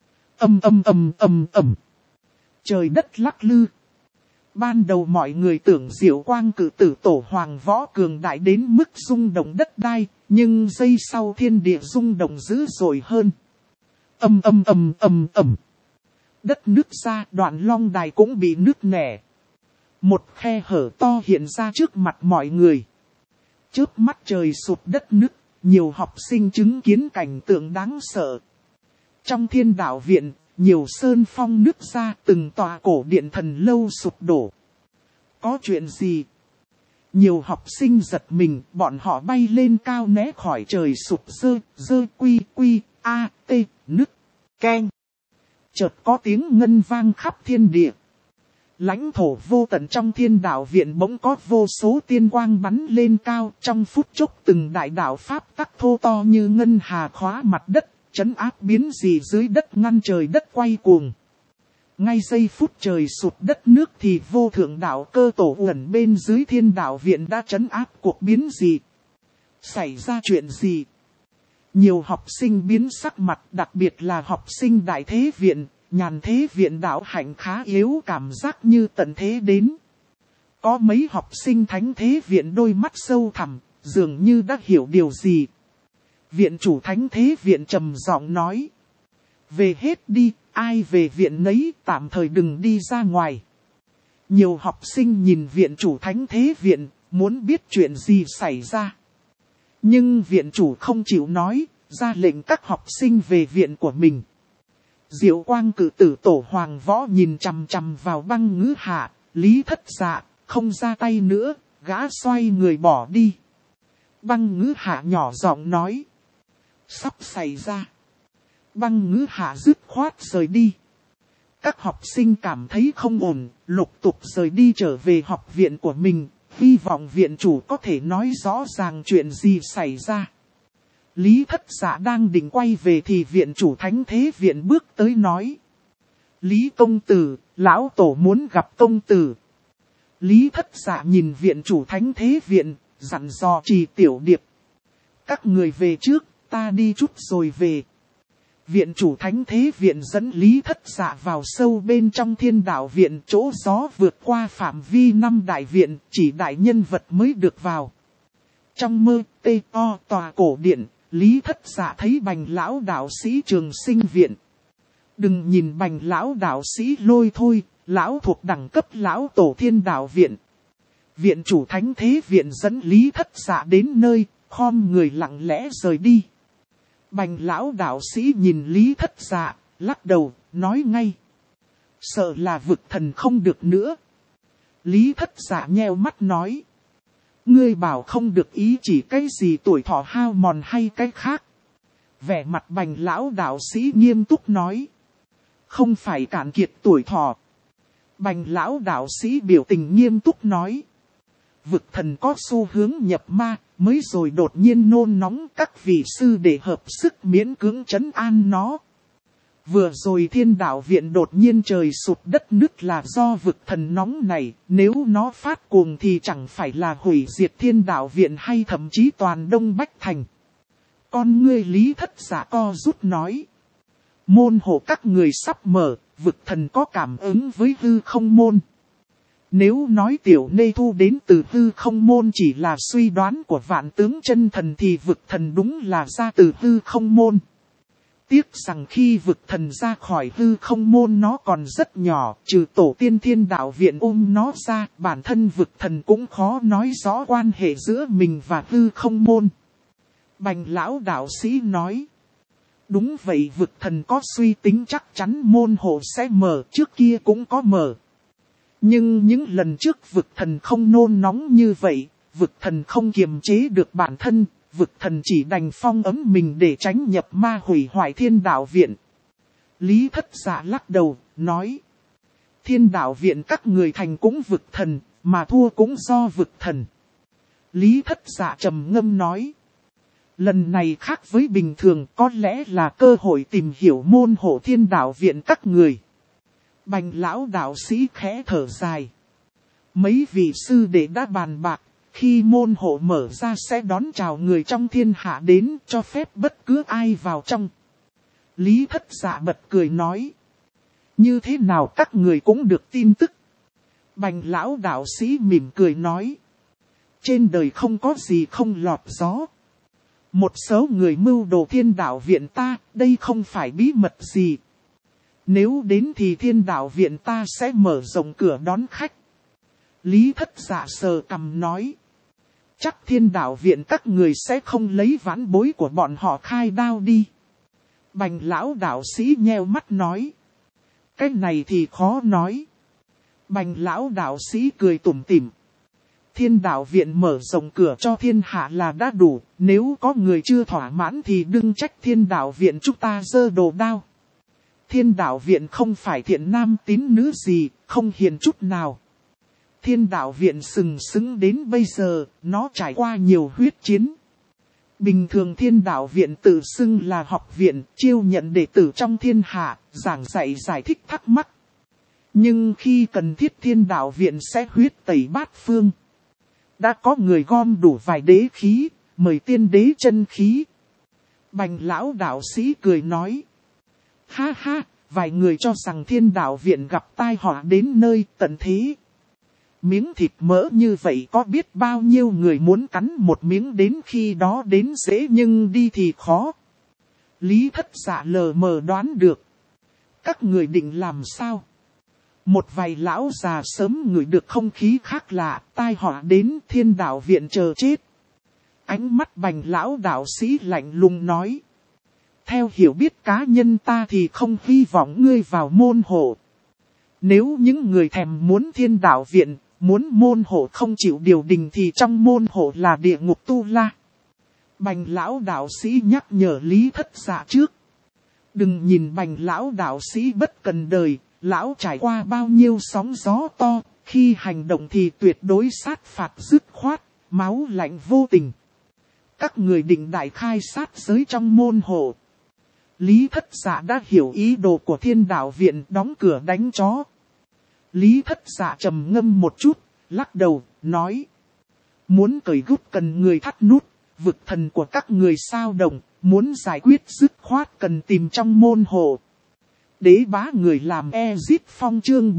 Trời đất lắc lư. Ban đầu mọi người tưởng Diệu Quang cử tử tổ Hoàng Võ cường đại đến mức rung động đất đai, nhưng giây sau thiên địa rung động dữ dội hơn. Đất nứt ra, Đoạn Long Đài cũng bị nứt nẻ. Một khe hở to hiện ra trước mặt mọi người. Chớp mắt trời sụp đất nứt, nhiều học sinh chứng kiến cảnh tượng đáng sợ. Trong Thiên Đạo Viện, nhiều sơn phong nứt ra, từng tòa cổ điện thần lâu sụp đổ. Có chuyện gì? Nhiều học sinh giật mình, bọn họ bay lên cao né khỏi trời sụp nứt, keng. Chợt có tiếng ngân vang khắp thiên địa. Lãnh thổ vô tận trong Thiên Đạo Viện bỗng có vô số tiên quang bắn lên cao, trong phút chốc từng đại đạo pháp tắc thô to như ngân hà khóa mặt đất, trấn áp biến dị dưới đất, ngăn trời đất quay cuồng. Ngay giây phút trời sụp đất nước thì vô thượng đạo cơ tổ ẩn bên dưới Thiên Đạo Viện đã trấn áp cuộc biến dị. Xảy ra chuyện gì? Nhiều học sinh biến sắc mặt, đặc biệt là học sinh Đại Thế Viện, Nhàn Thế Viện đạo hạnh khá yếu, cảm giác như tận thế đến. Có mấy học sinh Thánh Thế Viện đôi mắt sâu thẳm, dường như đã hiểu điều gì. Viện chủ Thánh Thế Viện trầm giọng nói. Về hết đi, ai về viện nấy, tạm thời đừng đi ra ngoài. Nhiều học sinh nhìn viện chủ Thánh Thế Viện, muốn biết chuyện gì xảy ra. Nhưng viện chủ không chịu nói, ra lệnh các học sinh về viện của mình. Diệu Quang cử tử tổ Hoàng Võ nhìn chằm chằm vào Băng Ngữ Hạ, Lý Thất Dạ, không ra tay nữa, gã xoay người bỏ đi. Băng Ngữ Hạ nhỏ giọng nói. Sắp xảy ra. Băng Ngữ Hạ dứt khoát rời đi. Các học sinh cảm thấy không ổn, lục tục rời đi trở về học viện của mình, hy vọng viện chủ có thể nói rõ ràng chuyện gì xảy ra. Lý Thất Dạ đang định quay về thì viện chủ Thánh Thế Viện bước tới nói. Lý công tử, lão tổ muốn gặp công tử. Lý Thất Dạ nhìn viện chủ Thánh Thế Viện, dặn dò Trì Tiểu Điệp. Các người về trước, ta đi chút rồi về. Viện chủ Thánh Thế Viện dẫn Lý Thất Dạ vào sâu bên trong Thiên Đạo Viện, chỗ gió vượt qua phạm vi 5 đại viện, chỉ đại nhân vật mới được vào. Trong mơ, tòa cổ điện, Lý Thất Dạ thấy Bành lão đạo sĩ Trường Sinh Viện. Đừng nhìn Bành lão đạo sĩ lôi thôi, lão thuộc đẳng cấp lão tổ Thiên Đạo Viện. Viện chủ Thánh Thế Viện dẫn Lý Thất Dạ đến nơi, khom người lặng lẽ rời đi. Bành lão đạo sĩ nhìn Lý Thất Dạ, lắc đầu, nói ngay. Sợ là vực thần không được nữa. Lý Thất Dạ nheo mắt nói. Ngươi bảo không được ý chỉ cái gì tuổi thọ hao mòn hay cái khác. Vẻ mặt Bành lão đạo sĩ nghiêm túc nói. Không phải cạn kiệt tuổi thọ. Bành lão đạo sĩ biểu tình nghiêm túc nói. Vực thần có xu hướng nhập ma, mới rồi đột nhiên nôn nóng các vị sư để hợp sức miễn cưỡng trấn an nó. Vừa rồi thiên đạo viện đột nhiên trời sụt đất nứt là do vực thần nóng này, nếu nó phát cuồng thì chẳng phải là hủy diệt thiên đạo viện hay thậm chí toàn Đông Bách Thành. Con ngươi Lý Thất Dạ co rút nói. Môn hộ các người sắp mở, vực thần có cảm ứng với hư không môn. Nếu nói tiểu nê thu đến từ hư không môn chỉ là suy đoán của vạn tướng chân thần thì vực thần đúng là ra từ hư không môn. Tiếc rằng khi vực thần ra khỏi hư không môn nó còn rất nhỏ, trừ tổ tiên thiên đạo viện nó ra, bản thân vực thần cũng khó nói rõ quan hệ giữa mình và hư không môn. Bành lão đạo sĩ nói. Đúng vậy, vực thần có suy tính chắc chắn môn hộ sẽ mở, trước kia cũng có mở. Nhưng những lần trước vực thần không nôn nóng như vậy, vực thần không kiềm chế được bản thân, vực thần chỉ đành phong ấm mình để tránh nhập ma hủy hoại thiên đạo viện. Lý Thất Dạ lắc đầu, nói. Thiên đạo viện các người thành cũng vực thần, mà thua cũng do vực thần. Lý Thất Dạ trầm ngâm nói. Lần này khác với bình thường, có lẽ là cơ hội tìm hiểu môn hộ thiên đạo viện các người. Bành lão đạo sĩ khẽ thở dài. Mấy vị sư đệ đã bàn bạc, khi môn hộ mở ra sẽ đón chào người trong thiên hạ đến, cho phép bất cứ ai vào trong. Lý Thất Dạ bật cười nói. Như thế nào các người cũng được tin tức. Bành lão đạo sĩ mỉm cười nói. Trên đời không có gì không lọt gió. Một số người mưu đồ thiên đạo viện ta, đây không phải bí mật gì. Nếu đến thì thiên đạo viện ta sẽ mở rộng cửa đón khách. Lý Thất Dạ sờ cằm nói. Chắc thiên đạo viện các người sẽ không lấy vãn bối của bọn họ khai đao đi. Bành lão đạo sĩ nheo mắt nói. Cái này thì khó nói. Bành lão đạo sĩ cười tủm tỉm. Thiên đạo viện mở rộng cửa cho thiên hạ là đã đủ. Nếu có người chưa thỏa mãn thì đừng trách thiên đạo viện chúng ta giơ đồ đao. Thiên đạo viện không phải thiện nam tín nữ gì, không hiền chút nào. Thiên đạo viện sừng sững đến bây giờ, nó trải qua nhiều huyết chiến. Bình thường thiên đạo viện tự xưng là học viện, chiêu nhận đệ tử trong thiên hạ, giảng dạy giải thích thắc mắc. Nhưng khi cần thiết thiên đạo viện sẽ huyết tẩy bát phương. Đã có người gom đủ vài đế khí, mời tiên đế chân khí. Bành lão đạo sĩ cười nói. Ha ha, vài người cho rằng thiên đạo viện gặp tai họa đến nơi tận thế. Miếng thịt mỡ như vậy có biết bao nhiêu người muốn cắn một miếng đến khi đó đến dễ nhưng đi thì khó. Lý Thất Dạ lờ mờ đoán được. Các người định làm sao? Một vài lão già sớm ngửi được không khí khác lạ, tai họa đến thiên đạo viện chờ chết. Ánh mắt bành lão đạo sĩ lạnh lùng nói. Theo hiểu biết cá nhân ta thì không hy vọng ngươi vào môn hộ. Nếu những người thèm muốn thiên đạo viện, muốn môn hộ không chịu điều đình thì trong môn hộ là địa ngục tu la. Bành lão đạo sĩ nhắc nhở Lý Thất Dạ trước. Đừng nhìn bành lão đạo sĩ bất cần đời, lão trải qua bao nhiêu sóng gió to, khi hành động thì tuyệt đối sát phạt dứt khoát, máu lạnh vô tình. Các người định đại khai sát giới trong môn hộ. Lý Thất Dạ đã hiểu ý đồ của thiên đạo viện, đóng cửa đánh chó. Lý Thất Dạ trầm ngâm một chút, lắc đầu, nói. Muốn cởi gút cần người thắt nút, vực thần của các người sao động, muốn giải quyết dứt khoát cần tìm trong môn hộ. Đế bá người làm Ezip Phong chương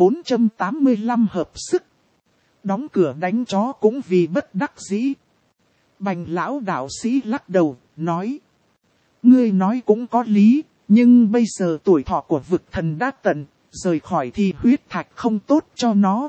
485 hợp sức. Đóng cửa đánh chó cũng vì bất đắc dĩ. Bành lão đạo sĩ lắc đầu, nói. Ngươi nói cũng có lý, nhưng bây giờ tuổi thọ của vực thần đã tận, rời khỏi thì huyết thạch không tốt cho nó.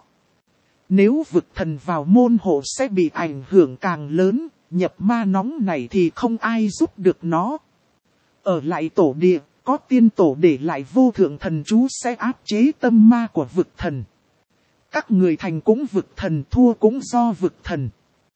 Nếu vực thần vào môn hộ sẽ bị ảnh hưởng càng lớn, nhập ma nóng này thì không ai giúp được nó. Ở lại tổ địa, có tiên tổ để lại vô thượng thần chú sẽ áp chế tâm ma của vực thần. Các người thành cũng vực thần, thua cũng do vực thần.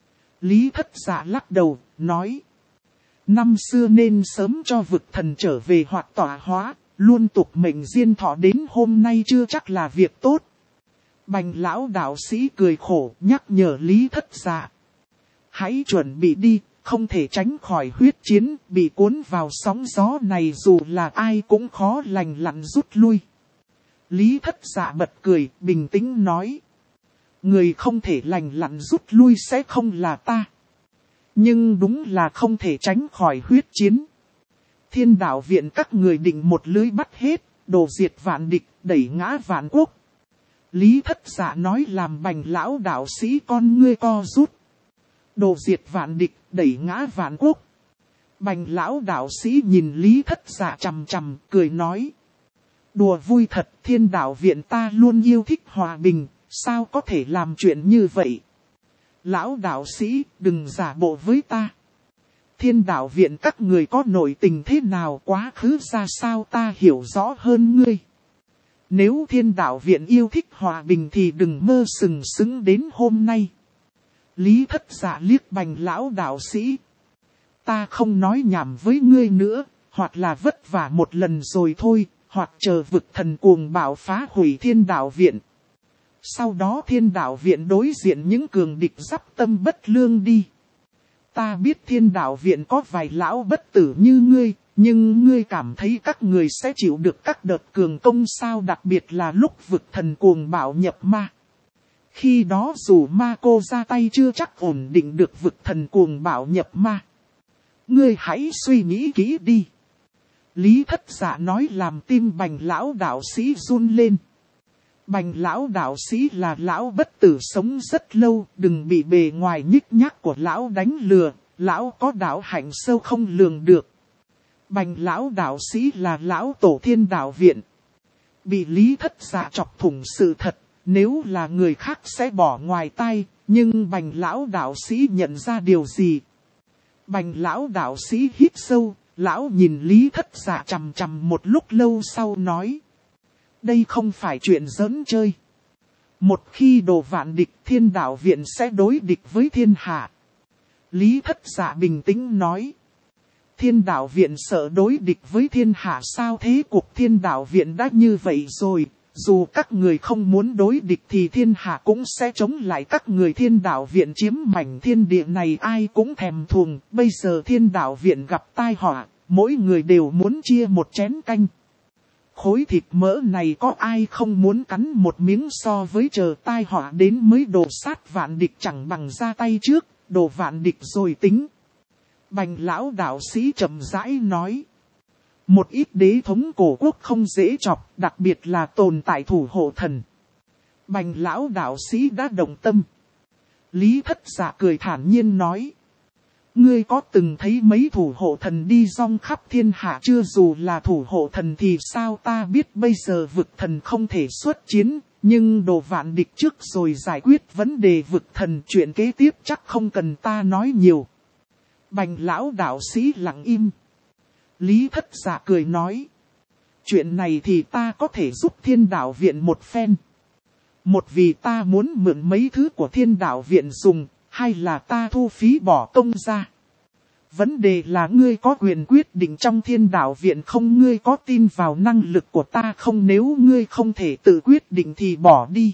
Lý Thất Dạ lắc đầu, nói. Năm xưa nên sớm cho vực thần trở về hoặc tọa hóa, luôn tục mệnh diên thọ đến hôm nay chưa chắc là việc tốt. Bành lão đạo sĩ cười khổ nhắc nhở Lý Thất Dạ. Hãy chuẩn bị đi, không thể tránh khỏi huyết chiến, bị cuốn vào sóng gió này dù là ai cũng khó lành lặn rút lui. Lý Thất Dạ bật cười, bình tĩnh nói. Người không thể lành lặn rút lui sẽ không là ta. Nhưng đúng là không thể tránh khỏi huyết chiến. Thiên đạo viện các người định một lưới bắt hết, đổ diệt vạn địch, đẩy ngã vạn quốc. Lý Thất Dạ nói làm bành lão đạo sĩ con ngươi co rút. Đổ diệt vạn địch, đẩy ngã vạn quốc. Bành lão đạo sĩ nhìn Lý Thất Dạ chằm chằm, cười nói. Đùa vui thật, thiên đạo viện ta luôn yêu thích hòa bình, sao có thể làm chuyện như vậy? Lão đạo sĩ, đừng giả bộ với ta. Thiên đạo viện các người có nội tình thế nào, quá khứ ra sao ta hiểu rõ hơn ngươi. Nếu thiên đạo viện yêu thích hòa bình thì đừng mơ sừng sững đến hôm nay. Lý Thất Dạ liếc bành lão đạo sĩ. Ta không nói nhảm với ngươi nữa, hoặc là vất vả một lần rồi thôi, hoặc chờ vực thần cuồng bạo phá hủy thiên đạo viện. Sau đó thiên đạo viện đối diện những cường địch giáp tâm bất lương đi. Ta biết thiên đạo viện có vài lão bất tử như ngươi, nhưng ngươi cảm thấy các người sẽ chịu được các đợt cường công sao, đặc biệt là lúc vực thần cuồng bạo nhập ma. Khi đó dù ma cô ra tay chưa chắc ổn định được vực thần cuồng bạo nhập ma. Ngươi hãy suy nghĩ kỹ đi. Lý Thất Dạ nói làm tim bành lão đạo sĩ run lên. Bành lão đạo sĩ là lão bất tử sống rất lâu, đừng bị bề ngoài nhích nhác của lão đánh lừa, lão có đạo hạnh sâu không lường được. Bành lão đạo sĩ là lão tổ thiên đạo viện. Bị Lý Thất Dạ chọc thủng sự thật, nếu là người khác sẽ bỏ ngoài tai, nhưng bành lão đạo sĩ nhận ra điều gì? Bành lão đạo sĩ hít sâu, lão nhìn Lý Thất Dạ chằm chằm một lúc lâu sau nói. Đây không phải chuyện giỡn chơi. Một khi đổ vạn địch thiên đạo viện sẽ đối địch với thiên hạ. Lý Thất Dạ bình tĩnh nói. Thiên đạo viện sợ đối địch với thiên hạ sao, thế cuộc thiên đạo viện đã như vậy rồi. Dù các người không muốn đối địch thì thiên hạ cũng sẽ chống lại các người. Thiên đạo viện chiếm mảnh thiên địa này ai cũng thèm thuồng. Bây giờ thiên đạo viện gặp tai họa, mỗi người đều muốn chia một chén canh. Khối thịt mỡ này có ai không muốn cắn một miếng, so với chờ tai họa đến mới đổ sát vạn địch chẳng bằng ra tay trước, đổ vạn địch rồi tính. Bành lão đạo sĩ chậm rãi nói. Một ít đế thống cổ quốc không dễ chọc, đặc biệt là tồn tại thủ hộ thần. Bành lão đạo sĩ đã động tâm. Lý Thất Dạ cười thản nhiên nói. Ngươi có từng thấy mấy thủ hộ thần đi rong khắp thiên hạ chưa? Dù là thủ hộ thần thì sao ta biết bây giờ vực thần không thể xuất chiến, nhưng đồ vạn địch trước rồi giải quyết vấn đề vực thần, chuyện kế tiếp chắc không cần ta nói nhiều. Bành lão đạo sĩ lặng im. Lý Thất Dạ cười nói. Chuyện này thì ta có thể giúp thiên đạo viện một phen. Một vì ta muốn mượn mấy thứ của thiên đạo viện dùng, hay là ta thu phí bỏ công ra. Vấn đề là ngươi có quyền quyết định trong thiên đạo viện không? Ngươi có tin vào năng lực của ta không? Nếu ngươi không thể tự quyết định thì bỏ đi.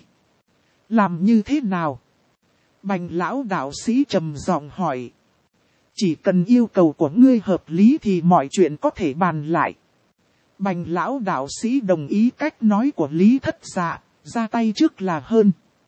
Làm như thế nào? Bành lão đạo sĩ trầm giọng hỏi. Chỉ cần yêu cầu của ngươi hợp lý thì mọi chuyện có thể bàn lại. Bành lão đạo sĩ đồng ý cách nói của Lý Thất Dạ, ra tay trước là hơn.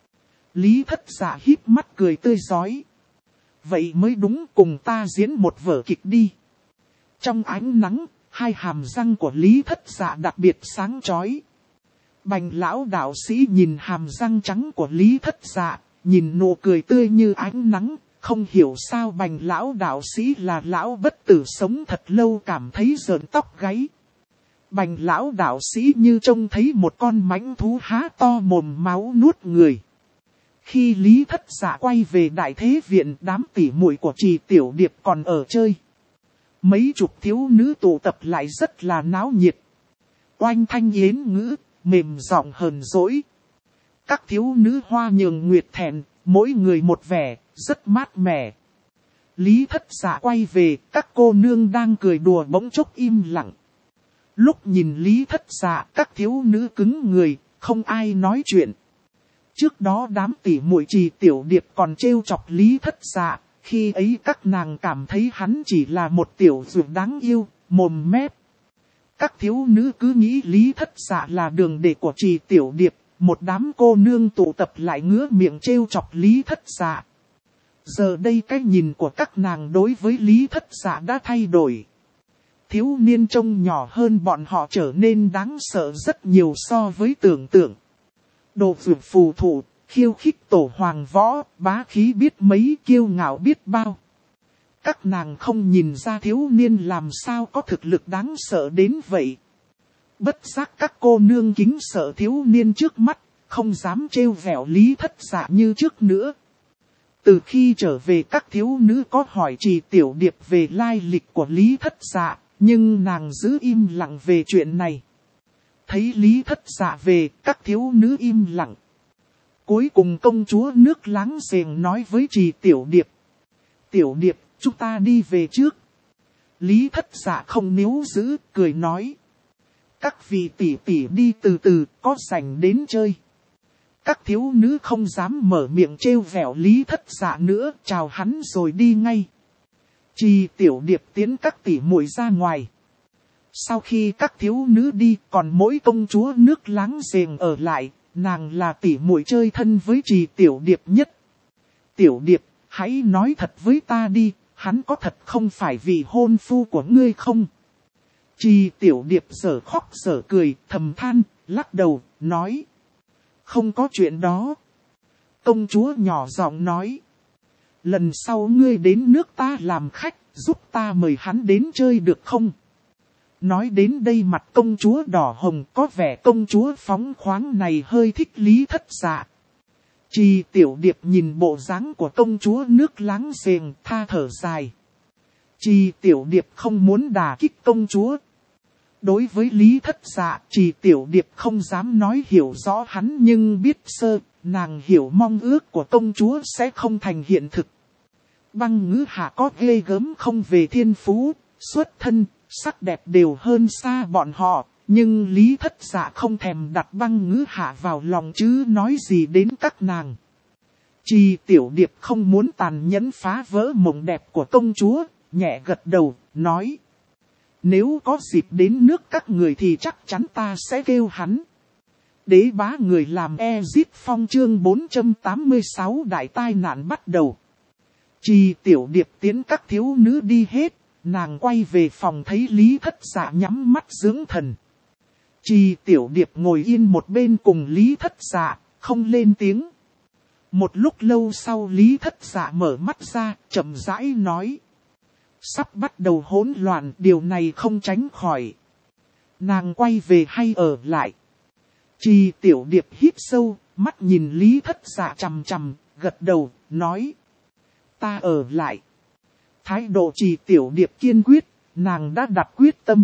Lý Thất Dạ híp mắt cười tươi rói. Vậy mới đúng, cùng ta diễn một vở kịch đi. Trong ánh nắng, hai hàm răng của Lý Thất Dạ đặc biệt sáng chói. Bành lão đạo sĩ nhìn hàm răng trắng của Lý Thất Dạ, nhìn nụ cười tươi như ánh nắng. Không hiểu sao bành lão đạo sĩ là lão bất tử sống thật lâu cảm thấy rợn tóc gáy. Bành lão đạo sĩ như trông thấy một con mãnh thú há to mồm máu nuốt người. Khi Lý Thất Dạ quay về đại thế viện, đám tỉ muội của Trì Tiểu Điệp còn ở chơi. Mấy chục thiếu nữ tụ tập lại rất là náo nhiệt. Oanh thanh yến ngữ, mềm giọng hờn dỗi. Các thiếu nữ Hoa Nhường Nguyệt thẹn, mỗi người một vẻ, rất mát mẻ. Lý Thất Dạ quay về, các cô nương đang cười đùa bỗng chốc im lặng. Lúc nhìn Lý Thất Dạ, các thiếu nữ cứng người, không ai nói chuyện. Trước đó đám tỷ muội Trì Tiểu Điệp còn trêu chọc Lý Thất Dạ, khi ấy các nàng cảm thấy hắn chỉ là một tiểu dược đáng yêu, mồm mép. Các thiếu nữ cứ nghĩ Lý Thất Dạ là đường đệ của Trì Tiểu Điệp, một đám cô nương tụ tập lại ngứa miệng trêu chọc Lý Thất Dạ. Giờ đây cái nhìn của các nàng đối với Lý Thất Dạ đã thay đổi. Thiếu niên trông nhỏ hơn bọn họ trở nên đáng sợ rất nhiều so với tưởng tượng. Đồ vượt phù thụ, khiêu khích tổ hoàng võ, bá khí biết mấy, kiêu ngạo biết bao. Các nàng không nhìn ra thiếu niên làm sao có thực lực đáng sợ đến vậy. Bất giác các cô nương kính sợ thiếu niên trước mắt, không dám trêu vẻo Lý Thất Dạ như trước nữa. Từ khi trở về các thiếu nữ có hỏi Trì Tiểu Điệp về lai lịch của Lý Thất Dạ, nhưng nàng giữ im lặng về chuyện này. Thấy Lý Thất Dạ về, các thiếu nữ im lặng. Cuối cùng công chúa nước láng giềng nói với Trì Tiểu Điệp. Tiểu Điệp, chúng ta đi về trước. Lý Thất Dạ không níu giữ, cười nói. Các vị tỷ tỷ đi từ từ, có rảnh đến chơi. Các thiếu nữ không dám mở miệng trêu vẻo Lý Thất Dạ nữa, chào hắn rồi đi ngay. Trì Tiểu Điệp tiến các tỷ muội ra ngoài. Sau khi các thiếu nữ đi, còn mỗi công chúa nước láng giềng ở lại, nàng là tỷ muội chơi thân với Trì Tiểu Điệp nhất. Tiểu Điệp, hãy nói thật với ta đi, hắn có thật không phải vị hôn phu của ngươi không? Trì Tiểu Điệp sở khóc sở cười, thầm than, lắc đầu, nói. Không có chuyện đó. Công chúa nhỏ giọng nói. Lần sau ngươi đến nước ta làm khách, giúp ta mời hắn đến chơi được không? Nói đến đây mặt công chúa đỏ hồng, có vẻ công chúa phóng khoáng này hơi thích Lý Thất Dạ. Trì Tiểu Điệp nhìn bộ dáng của công chúa nước láng giềng, tha thở dài. Trì Tiểu Điệp không muốn đả kích công chúa. Đối với Lý Thất Dạ, Trì Tiểu Điệp không dám nói hiểu rõ hắn nhưng biết sơ, nàng hiểu mong ước của công chúa sẽ không thành hiện thực. Băng Ngữ Hạ có ghê gớm không về thiên phú, xuất thân, sắc đẹp đều hơn xa bọn họ, nhưng Lý Thất Dạ không thèm đặt Băng Ngữ Hạ vào lòng chứ nói gì đến các nàng. Trì Tiểu Điệp không muốn tàn nhẫn phá vỡ mộng đẹp của công chúa, nhẹ gật đầu, nói. Nếu có dịp đến nước các người thì chắc chắn ta sẽ kêu hắn. Đế bá người làm Ezip Phong chương 486 đại tai nạn bắt đầu. Trì Tiểu Điệp tiến các thiếu nữ đi hết, nàng quay về phòng thấy Lý Thất Dạ nhắm mắt dưỡng thần. Trì Tiểu Điệp ngồi yên một bên cùng Lý Thất Dạ, không lên tiếng. Một lúc lâu sau Lý Thất Dạ mở mắt ra, chậm rãi nói. Sắp bắt đầu hỗn loạn, điều này không tránh khỏi. Nàng quay về hay ở lại? Trì Tiểu Điệp hít sâu, mắt nhìn Lý Thất Dạ chằm chằm, gật đầu, nói. Ta ở lại. Thái độ Trì Tiểu Điệp kiên quyết, nàng đã đặt quyết tâm.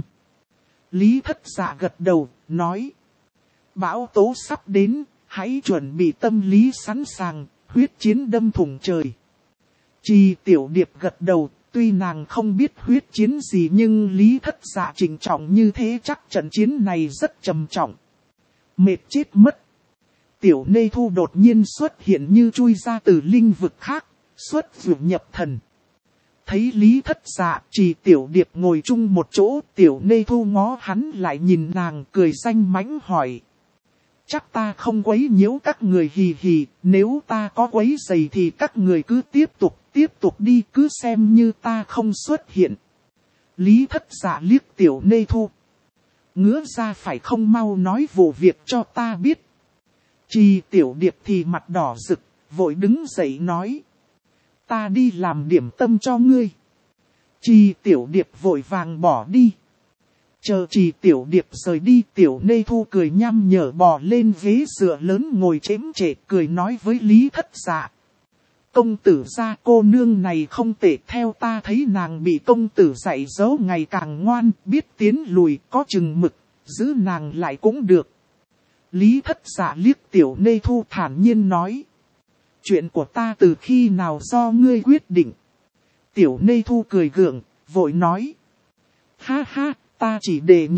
Lý Thất Dạ gật đầu, nói. Bão tố sắp đến, hãy chuẩn bị tâm lý sẵn sàng, huyết chiến đâm thủng trời. Trì Tiểu Điệp gật đầu. Tuy nàng không biết huyết chiến gì nhưng Lý Thất Dạ trịnh trọng như thế chắc trận chiến này rất trầm trọng. Mệt chết mất. Tiểu Nê Thu đột nhiên xuất hiện như chui ra từ linh vực khác, xuất vượt nhập thần. Thấy Lý Thất Dạ, Trì Tiểu Điệp ngồi chung một chỗ, Tiểu Nê Thu ngó hắn lại nhìn nàng cười danh mãnh hỏi. Chắc ta không quấy nhiễu các người hì hì, nếu ta có quấy rầy thì các người cứ tiếp tục đi, cứ xem như ta không xuất hiện. Lý Thất Dạ liếc Tiểu Nê Thu. Ngứa ra phải không mau nói vụ việc cho ta biết. Trì Tiểu Điệp thì mặt đỏ rực, vội đứng dậy nói. Ta đi làm điểm tâm cho ngươi. Trì Tiểu Điệp vội vàng bỏ đi. Chờ Trì Tiểu Điệp rời đi, Tiểu Nê Thu cười nham nhở bò lên ghế dựa lớn ngồi chễm chệ cười nói với Lý Thất Dạ. Công tử gia cô nương này không tệ, theo ta thấy nàng bị công tử dạy dỗ ngày càng ngoan, biết tiến lùi, có chừng mực, giữ nàng lại cũng được. Lý Thất Dạ liếc Tiểu Nê Thu thản nhiên nói. Chuyện của ta từ khi nào do ngươi quyết định? Tiểu Nê Thu cười gượng, vội nói. Ha ha, ta chỉ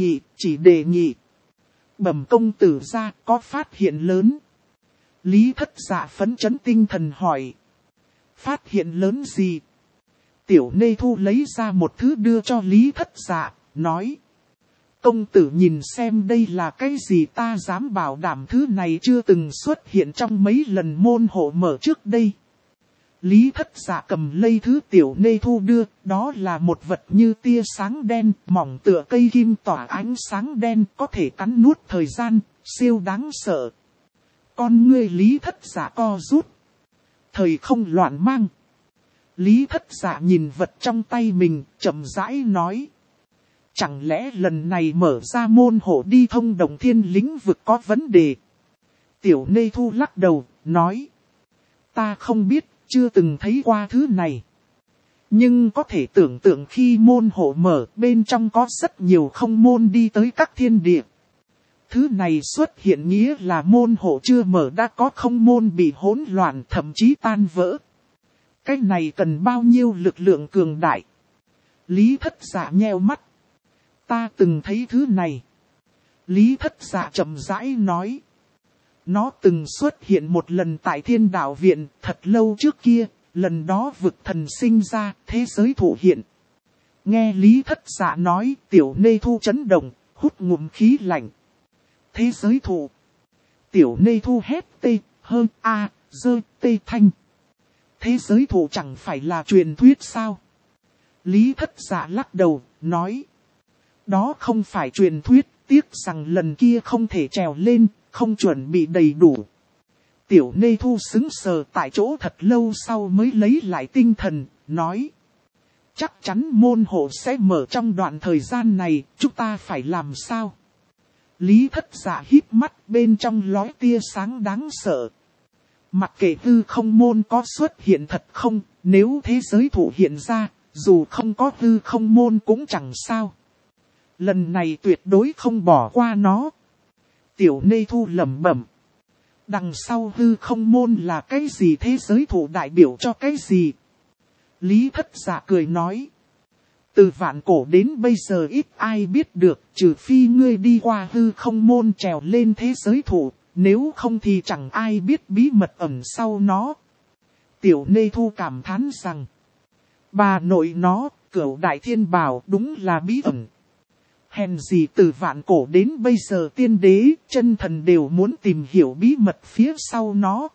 đề nghị. Bẩm công tử gia có phát hiện lớn. Lý Thất Dạ phấn chấn tinh thần hỏi. Phát hiện lớn gì? Tiểu Nê Thu lấy ra một thứ đưa cho Lý Thất Dạ, nói. Công tử nhìn xem đây là cái gì, ta dám bảo đảm thứ này chưa từng xuất hiện trong mấy lần môn hộ mở trước đây. Lý Thất Dạ cầm lấy thứ Tiểu Nê Thu đưa, đó là một vật như tia sáng đen, mỏng tựa cây kim tỏa ánh sáng đen, có thể cắn nuốt thời gian, siêu đáng sợ. Con ngươi Lý Thất Dạ co rút. Thời không loạn mang. Lý Thất Dạ nhìn vật trong tay mình, chậm rãi nói. Chẳng lẽ lần này mở ra môn hộ đi thông Đồng Thiên lĩnh vực có vấn đề? Tiểu Nê Thu lắc đầu, nói. Ta không biết, chưa từng thấy qua thứ này. Nhưng có thể tưởng tượng khi môn hộ mở, bên trong có rất nhiều không môn đi tới các thiên địa. Thứ này xuất hiện nghĩa là môn hộ chưa mở đã có không môn bị hỗn loạn, thậm chí tan vỡ. Cái này cần bao nhiêu lực lượng cường đại? Lý Thất Dạ nheo mắt. Ta từng thấy thứ này. Lý Thất Dạ chậm rãi nói. Nó từng xuất hiện một lần tại Thiên Đạo Viện, thật lâu trước kia, lần đó vực thần sinh ra, thế giới thụ hiện. Nghe Lý Thất Dạ nói, Tiểu Nê Thu chấn động, hút ngụm khí lạnh. Thế giới thụ. Tiểu Nê Thu hét tê, hơn a, dơ tê thanh. Thế giới thụ chẳng phải là truyền thuyết sao? Lý Thất Dạ lắc đầu, nói. Đó không phải truyền thuyết, tiếc rằng lần kia không thể trèo lên, không chuẩn bị đầy đủ. Tiểu Nê Thu sững sờ tại chỗ thật lâu sau mới lấy lại tinh thần, nói. Chắc chắn môn hộ sẽ mở trong đoạn thời gian này, chúng ta phải làm sao? Lý Thất Dạ híp mắt, bên trong lóe tia sáng đáng sợ. Mặc kệ hư không môn có xuất hiện thật không, nếu thế giới thụ hiện ra, dù không có hư không môn cũng chẳng sao. Lần này tuyệt đối không bỏ qua nó. Tiểu Nê Thu lẩm bẩm. Đằng sau hư không môn là cái gì, thế giới thụ đại biểu cho cái gì? Lý Thất Dạ cười nói. Từ vạn cổ đến bây giờ ít ai biết được, trừ phi ngươi đi qua hư không môn trèo lên thế giới thụ, nếu không thì chẳng ai biết bí mật ẩn sau nó. Tiểu Nê Thu cảm thán rằng. Bà nội nó, Cửu Đại Thiên Bảo đúng là bí ẩn. Hèn gì từ vạn cổ đến bây giờ tiên đế, chân thần đều muốn tìm hiểu bí mật phía sau nó.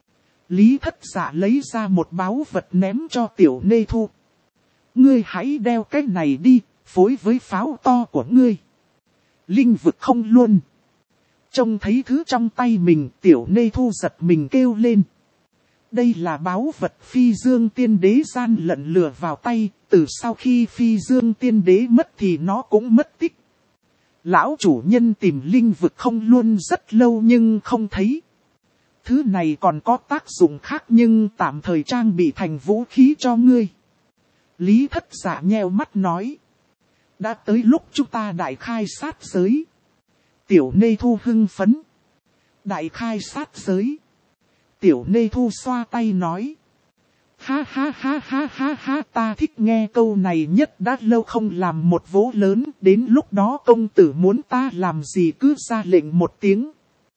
Lý Thất Dạ lấy ra một báu vật ném cho Tiểu Nê Thu. Ngươi hãy đeo cái này đi, phối với pháo to của ngươi. Linh vực không luôn. Trông thấy thứ trong tay mình, Tiểu Nê Thu giật mình kêu lên. Đây là báu vật Phi Dương Tiên Đế gian lận lừa vào tay, từ sau khi Phi Dương Tiên Đế mất thì nó cũng mất tích. Lão chủ nhân tìm linh vực không luôn rất lâu nhưng không thấy. Thứ này còn có tác dụng khác nhưng tạm thời trang bị thành vũ khí cho ngươi. Lý Thất Dạ nheo mắt nói. Đã tới lúc chúng ta đại khai sát giới. Tiểu Nê Thu hưng phấn. Đại khai sát giới. Tiểu Nê Thu xoa tay nói. Ha ha ha ha ha ha, ta thích nghe câu này nhất, đã lâu không làm một vố lớn, đến lúc đó công tử muốn ta làm gì cứ ra lệnh một tiếng.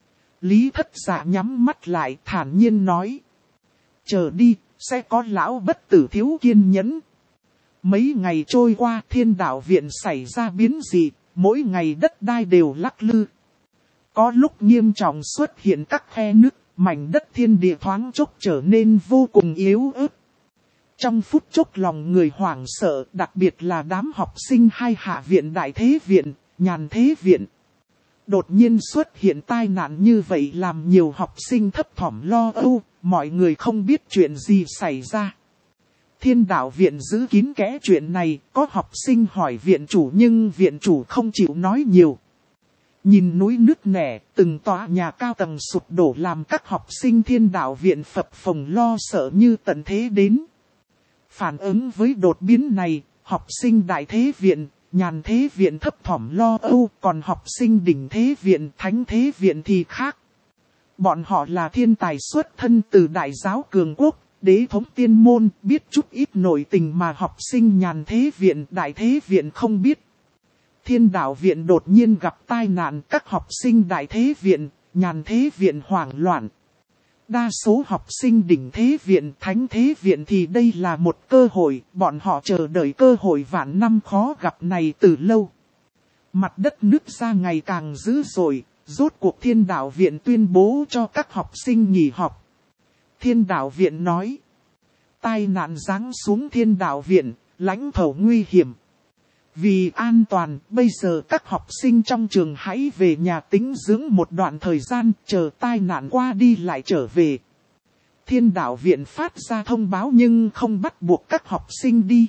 Lý Thất Dạ nhắm mắt lại thản nhiên nói. Chờ đi, sẽ có lão bất tử thiếu kiên nhẫn. Mấy ngày trôi qua, Thiên Đạo Viện xảy ra biến dị, mỗi ngày đất đai đều lắc lư. Có lúc nghiêm trọng xuất hiện các khe nứt, mảnh đất thiên địa thoáng chốc trở nên vô cùng yếu ớt. Trong phút chốc lòng người hoảng sợ, đặc biệt là đám học sinh hai hạ viện Đại Thế Viện, Nhàn Thế Viện. Đột nhiên xuất hiện tai nạn như vậy làm nhiều học sinh thấp thỏm lo âu, mọi người không biết chuyện gì xảy ra. Thiên Đạo Viện giữ kín kẽ chuyện này, có học sinh hỏi viện chủ nhưng viện chủ không chịu nói nhiều. Nhìn núi nứt nẻ, từng tòa nhà cao tầng sụp đổ làm các học sinh Thiên Đạo Viện phập phồng lo sợ như tận thế đến. Phản ứng với đột biến này, học sinh Đại Thế Viện, Nhàn Thế Viện thấp thỏm lo âu, còn học sinh Đỉnh Thế Viện, Thánh Thế Viện thì khác. Bọn họ là thiên tài xuất thân từ Đại giáo cường quốc, đế thống tiên môn, biết chút ít nội tình mà học sinh Nhàn Thế Viện, Đại Thế Viện không biết. Thiên Đạo Viện đột nhiên gặp tai nạn, các học sinh Đại Thế Viện, Nhàn Thế Viện hoảng loạn. Đa số học sinh Đỉnh Thế Viện, Thánh Thế Viện thì đây là một cơ hội, bọn họ chờ đợi cơ hội vạn năm khó gặp này từ lâu. Mặt đất nứt ra ngày càng dữ dội, rốt cuộc Thiên Đạo Viện tuyên bố cho các học sinh nghỉ học. Thiên Đạo Viện nói, tai nạn giáng xuống Thiên Đạo Viện, lãnh thổ nguy hiểm. Vì an toàn, bây giờ các học sinh trong trường hãy về nhà tĩnh dưỡng một đoạn thời gian, chờ tai nạn qua đi lại trở về. Thiên Đạo Viện phát ra thông báo nhưng không bắt buộc các học sinh đi.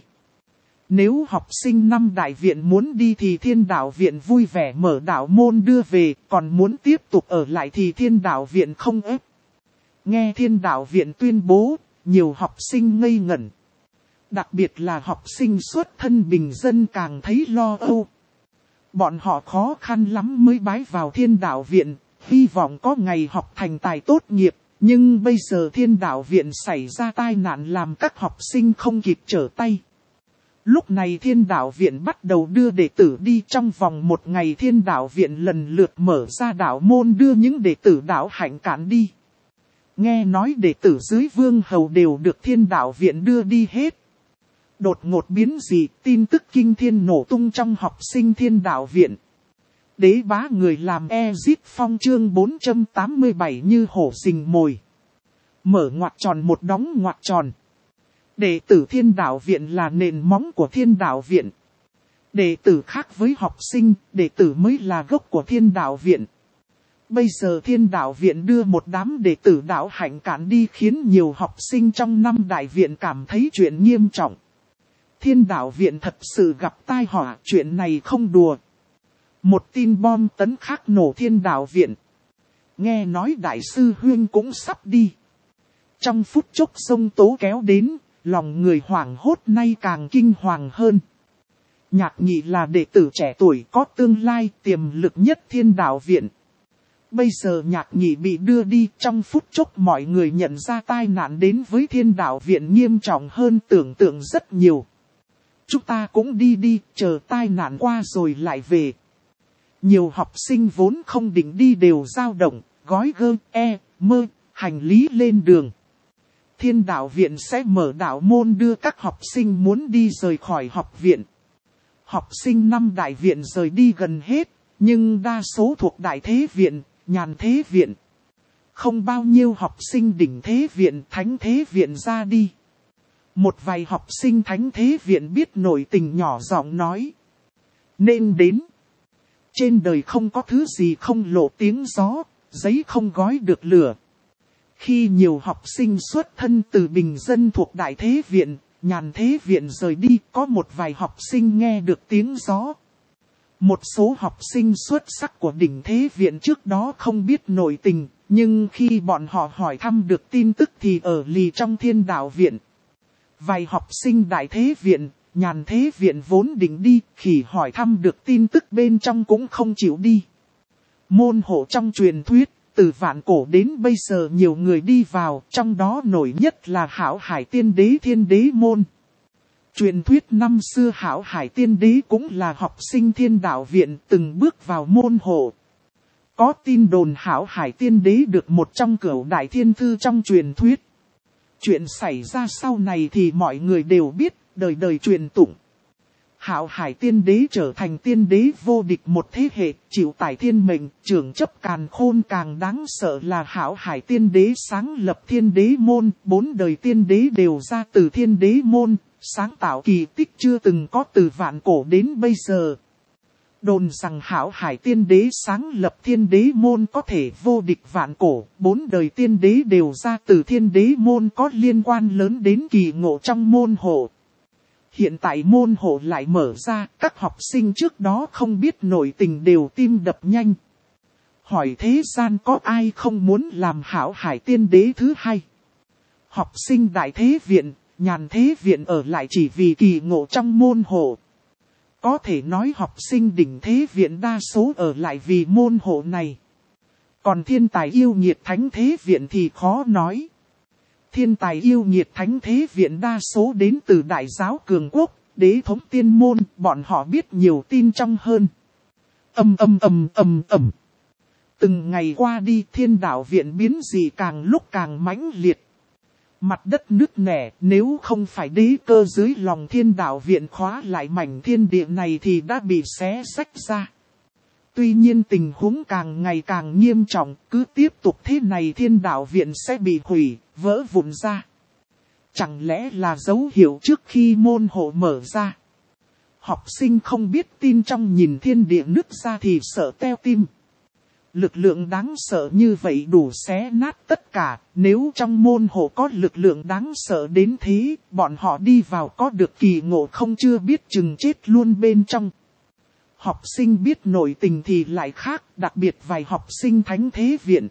Nếu học sinh năm đại viện muốn đi thì Thiên Đạo Viện vui vẻ mở đạo môn đưa về, còn muốn tiếp tục ở lại thì Thiên Đạo Viện không ép. Nghe Thiên Đạo Viện tuyên bố, nhiều học sinh ngây ngẩn. Đặc biệt là học sinh xuất thân bình dân càng thấy lo âu. Bọn họ khó khăn lắm mới bái vào Thiên Đạo Viện, hy vọng có ngày học thành tài tốt nghiệp. Nhưng bây giờ Thiên Đạo Viện xảy ra tai nạn làm các học sinh không kịp trở tay. Lúc này Thiên Đạo Viện bắt đầu đưa đệ tử đi, trong vòng một ngày Thiên Đạo Viện lần lượt mở ra đạo môn đưa những đệ tử đạo hạnh cản đi. Nghe nói đệ tử dưới Vương Hầu đều được Thiên Đạo Viện đưa đi hết. Đột ngột biến dị, tin tức kinh thiên nổ tung trong học sinh Thiên Đạo Viện. Đế bá người làm Ezit Phong chương 487 như hổ rình mồi. Mở ngoặc tròn một đóng ngoặc tròn. Đệ tử Thiên Đạo Viện là nền móng của Thiên Đạo Viện. Đệ tử khác với học sinh, đệ tử mới là gốc của Thiên Đạo Viện. Bây giờ Thiên Đạo Viện đưa một đám đệ tử đạo hạnh cản đi khiến nhiều học sinh trong năm đại viện cảm thấy chuyện nghiêm trọng. Thiên Đạo Viện thật sự gặp tai họa, chuyện này không đùa. Một tin bom tấn khác nổ Thiên Đạo Viện. Nghe nói Đại sư Huyên cũng sắp đi. Trong phút chốc sông tố kéo đến, lòng người hoảng hốt nay càng kinh hoàng hơn. Nhạc Nhị là đệ tử trẻ tuổi có tương lai tiềm lực nhất Thiên Đạo Viện. Bây giờ Nhạc Nhị bị đưa đi, trong phút chốc mọi người nhận ra tai nạn đến với Thiên Đạo Viện nghiêm trọng hơn tưởng tượng rất nhiều. Chúng ta cũng đi, chờ tai nạn qua rồi lại về. Nhiều học sinh vốn không định đi đều dao động, gói mơ, hành lý lên đường. Thiên Đạo Viện sẽ mở đạo môn đưa các học sinh muốn đi rời khỏi học viện. Học sinh năm đại viện rời đi gần hết, nhưng đa số thuộc Đại Thế Viện, Nhàn Thế Viện. Không bao nhiêu học sinh Đỉnh Thế Viện, Thánh Thế Viện ra đi. Một vài học sinh Thánh Thế Viện biết nội tình nhỏ giọng nói. Nên đến. Trên đời không có thứ gì không lộ tiếng gió, giấy không gói được lửa. Khi nhiều học sinh xuất thân từ bình dân thuộc Đại Thế Viện, Nhàn Thế Viện rời đi, có một vài học sinh nghe được tiếng gió. Một số học sinh xuất sắc của Đỉnh Thế Viện trước đó không biết nội tình, nhưng khi bọn họ hỏi thăm được tin tức thì ở lì trong Thiên Đạo Viện. Vài học sinh Đại Thế Viện, Nhàn Thế Viện vốn định đi, khi hỏi thăm được tin tức bên trong cũng không chịu đi. Môn hộ trong truyền thuyết, từ vạn cổ đến bây giờ nhiều người đi vào, trong đó nổi nhất là Hảo Hải Tiên Đế Thiên Đế Môn. Truyền thuyết năm xưa Hảo Hải Tiên Đế cũng là học sinh Thiên Đạo Viện từng bước vào môn hộ. Có tin đồn Hảo Hải Tiên Đế được một trong cửu đại thiên thư trong truyền thuyết. Chuyện xảy ra sau này thì mọi người đều biết, đời đời truyền tụng. Hạo Hải Tiên Đế trở thành tiên đế vô địch một thế hệ, chịu tải thiên mệnh, trưởng chấp càn khôn. Càng đáng sợ là Hạo Hải Tiên Đế sáng lập Thiên Đế Môn, 4 đời tiên đế đều ra từ Thiên Đế Môn, sáng tạo kỳ tích chưa từng có từ vạn cổ đến bây giờ. Đồn rằng Hạo Hải Tiên Đế sáng lập Thiên Đế Môn có thể vô địch vạn cổ, 4 đời tiên đế đều ra từ Thiên Đế Môn có liên quan lớn đến kỳ ngộ trong môn hộ. Hiện tại môn hộ lại mở ra, các học sinh trước đó không biết nội tình đều tim đập nhanh. Hỏi thế gian có ai không muốn làm hảo hải tiên đế thứ hai? Học sinh đại thế viện, nhàn thế viện ở lại chỉ vì kỳ ngộ trong môn hộ. Có thể nói học sinh đỉnh thế viện đa số ở lại vì môn hộ này. Còn thiên tài yêu nghiệt thánh thế viện thì khó nói. Thiên tài yêu nghiệt thánh thế viện đa số đến từ đại giáo cường quốc, đế thống tiên môn, bọn họ biết nhiều tin trong hơn. Từng ngày qua đi thiên đạo viện biến dị càng lúc càng mãnh liệt. Mặt đất nứt nẻ, nếu không phải đế cơ dưới lòng thiên đạo viện khóa lại mảnh thiên địa này thì đã bị xé rách ra. Tuy nhiên tình huống càng ngày càng nghiêm trọng, cứ tiếp tục thế này thiên đạo viện sẽ bị hủy, vỡ vụn ra. Chẳng lẽ là dấu hiệu trước khi môn hộ mở ra? Học sinh không biết tin trong nhìn thiên địa nứt ra thì sợ teo tim. Lực lượng đáng sợ như vậy đủ xé nát tất cả, nếu trong môn hộ có lực lượng đáng sợ đến thế, bọn họ đi vào có được kỳ ngộ không chưa biết chừng chết luôn bên trong. Học sinh biết nội tình thì lại khác, đặc biệt vài học sinh thánh thế viện.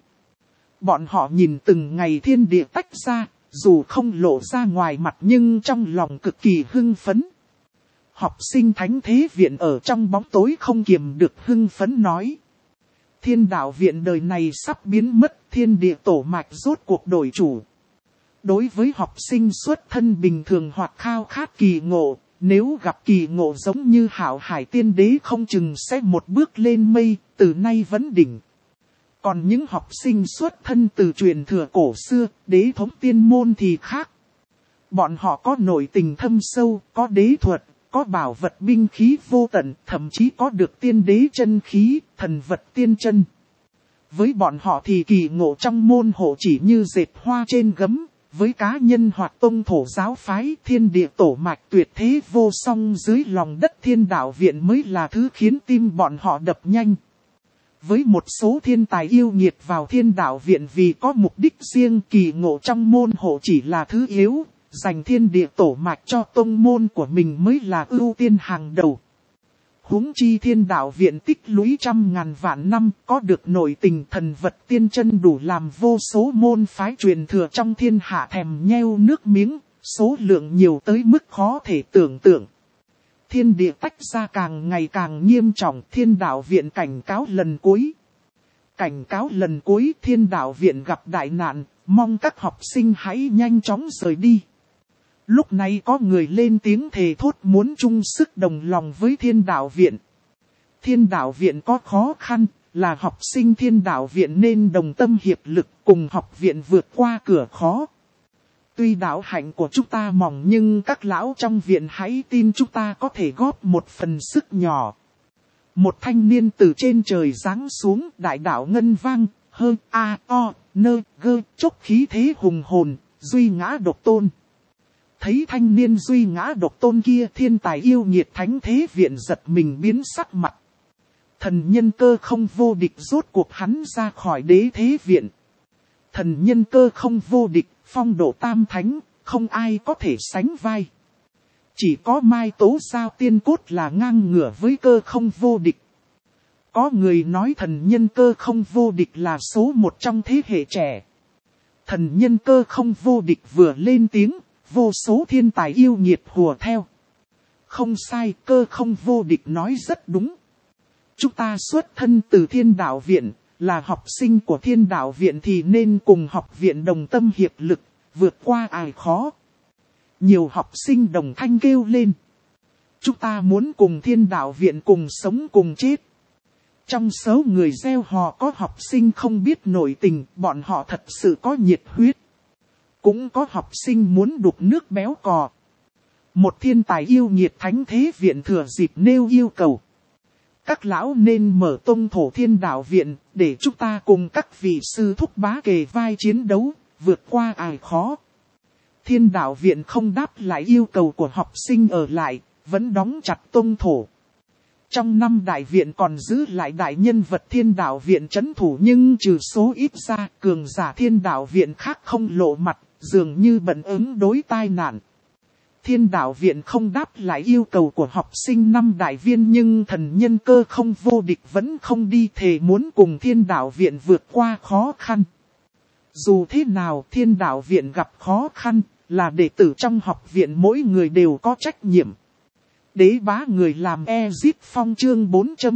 Bọn họ nhìn từng ngày thiên địa tách ra, dù không lộ ra ngoài mặt nhưng trong lòng cực kỳ hưng phấn. Học sinh thánh thế viện ở trong bóng tối không kiềm được hưng phấn nói. Thiên đạo viện đời này sắp biến mất, thiên địa tổ mạch rốt cuộc đổi chủ. Đối với học sinh xuất thân bình thường hoặc khao khát kỳ ngộ, nếu gặp kỳ ngộ giống như hảo hải tiên đế không chừng sẽ một bước lên mây, từ nay vấn đỉnh. Còn những học sinh xuất thân từ truyền thừa cổ xưa, đế thống tiên môn thì khác. Bọn họ có nội tình thâm sâu, có đế thuật, có bảo vật binh khí vô tận, thậm chí có được tiên đế chân khí, thần vật tiên chân. Với bọn họ thì kỳ ngộ trong môn hộ chỉ như dệt hoa trên gấm, với cá nhân hoặc tông thổ giáo phái thiên địa tổ mạch tuyệt thế vô song dưới lòng đất thiên đạo viện mới là thứ khiến tim bọn họ đập nhanh. Với một số thiên tài yêu nghiệt vào thiên đạo viện vì có mục đích riêng, kỳ ngộ trong môn hộ chỉ là thứ yếu. Dành thiên địa tổ mạch cho tông môn của mình mới là ưu tiên hàng đầu. Huống chi thiên đạo viện tích lũy trăm ngàn vạn năm, có được nội tình thần vật tiên chân đủ làm vô số môn phái truyền thừa trong thiên hạ thèm nheo nước miếng, số lượng nhiều tới mức khó thể tưởng tượng. Thiên địa tách ra càng ngày càng nghiêm trọng, thiên đạo viện cảnh cáo lần cuối. Cảnh cáo lần cuối, thiên đạo viện gặp đại nạn, mong các học sinh hãy nhanh chóng rời đi. Lúc này có người lên tiếng thề thốt muốn chung sức đồng lòng với thiên đạo viện. Thiên đạo viện có khó khăn, là học sinh thiên đạo viện nên đồng tâm hiệp lực cùng học viện vượt qua cửa khó. Tuy đạo hạnh của chúng ta mỏng nhưng các lão trong viện hãy tin chúng ta có thể góp một phần sức nhỏ. Một thanh niên từ trên trời giáng xuống, đại đạo ngân vang, hơ a o nơ gơ chốc khí thế hùng hồn, duy ngã độc tôn. Thấy thanh niên duy ngã độc tôn kia, thiên tài yêu nghiệt thánh thế viện giật mình biến sắc mặt. Thần nhân cơ không vô địch, rốt cuộc hắn ra khỏi đế thế viện. Thần nhân cơ không vô địch, phong độ tam thánh, không ai có thể sánh vai. Chỉ có Mai Tố Giao tiên cốt là ngang ngửa với cơ không vô địch. Có người nói thần nhân cơ không vô địch là số một trong thế hệ trẻ. Thần nhân cơ không vô địch vừa lên tiếng, vô số thiên tài yêu nghiệt hùa theo. Không sai, cơ không vô địch nói rất đúng. Chúng ta xuất thân từ thiên đạo viện, là học sinh của thiên đạo viện thì nên cùng học viện đồng tâm hiệp lực, vượt qua ải khó. Nhiều học sinh đồng thanh kêu lên. Chúng ta muốn cùng thiên đạo viện cùng sống cùng chết. Trong số người gieo hò có học sinh không biết nội tình, bọn họ thật sự có nhiệt huyết. Cũng có học sinh muốn đục nước béo cò. Một thiên tài yêu nghiệt thánh thế viện thừa dịp nêu yêu cầu. Các lão nên mở tông thổ thiên đạo viện, để chúng ta cùng các vị sư thúc bá kề vai chiến đấu, vượt qua ải khó. Thiên đạo viện không đáp lại yêu cầu của học sinh ở lại, vẫn đóng chặt tông thổ. Trong năm đại viện còn giữ lại đại nhân vật thiên đạo viện trấn thủ, nhưng trừ số ít ra, cường giả thiên đạo viện khác không lộ mặt, dường như bận ứng đối tai nạn. Thiên đạo viện không đáp lại yêu cầu của học sinh năm đại viên, nhưng thần nhân cơ không vô địch vẫn không đi, thề muốn cùng thiên đạo viện vượt qua khó khăn. Dù thế nào thiên đạo viện gặp khó khăn, là đệ tử trong học viện mỗi người đều có trách nhiệm. Đế bá người làm Exit Phong chương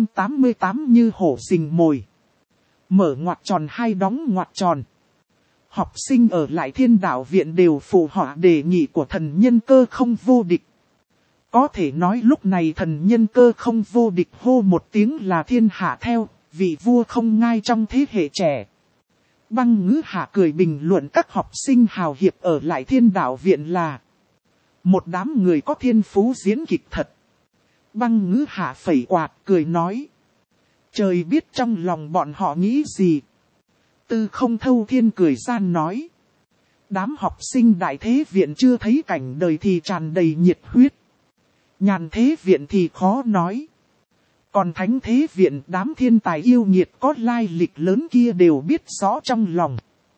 488 như hổ rình mồi. Mở ngoặc tròn hai đóng ngoặc tròn. Học sinh ở lại thiên đạo viện đều phụ họa đề nghị của thần nhân cơ không vô địch. Có thể nói lúc này thần nhân cơ không vô địch hô một tiếng là thiên hạ theo, vị vua không ngai trong thế hệ trẻ. Băng Ngữ Hạ cười bình luận các học sinh hào hiệp ở lại thiên đạo viện là một đám người có thiên phú diễn kịch thật. Băng Ngữ Hạ phẩy quạt cười nói. Trời biết trong lòng bọn họ nghĩ gì. Tư Không Thâu Thiên cười gian nói. Đám học sinh đại thế viện chưa thấy cảnh đời thì tràn đầy nhiệt huyết. Nhàn thế viện thì khó nói. Còn thánh thế viện đám thiên tài yêu nghiệt có lai lịch lớn kia đều biết rõ trong lòng.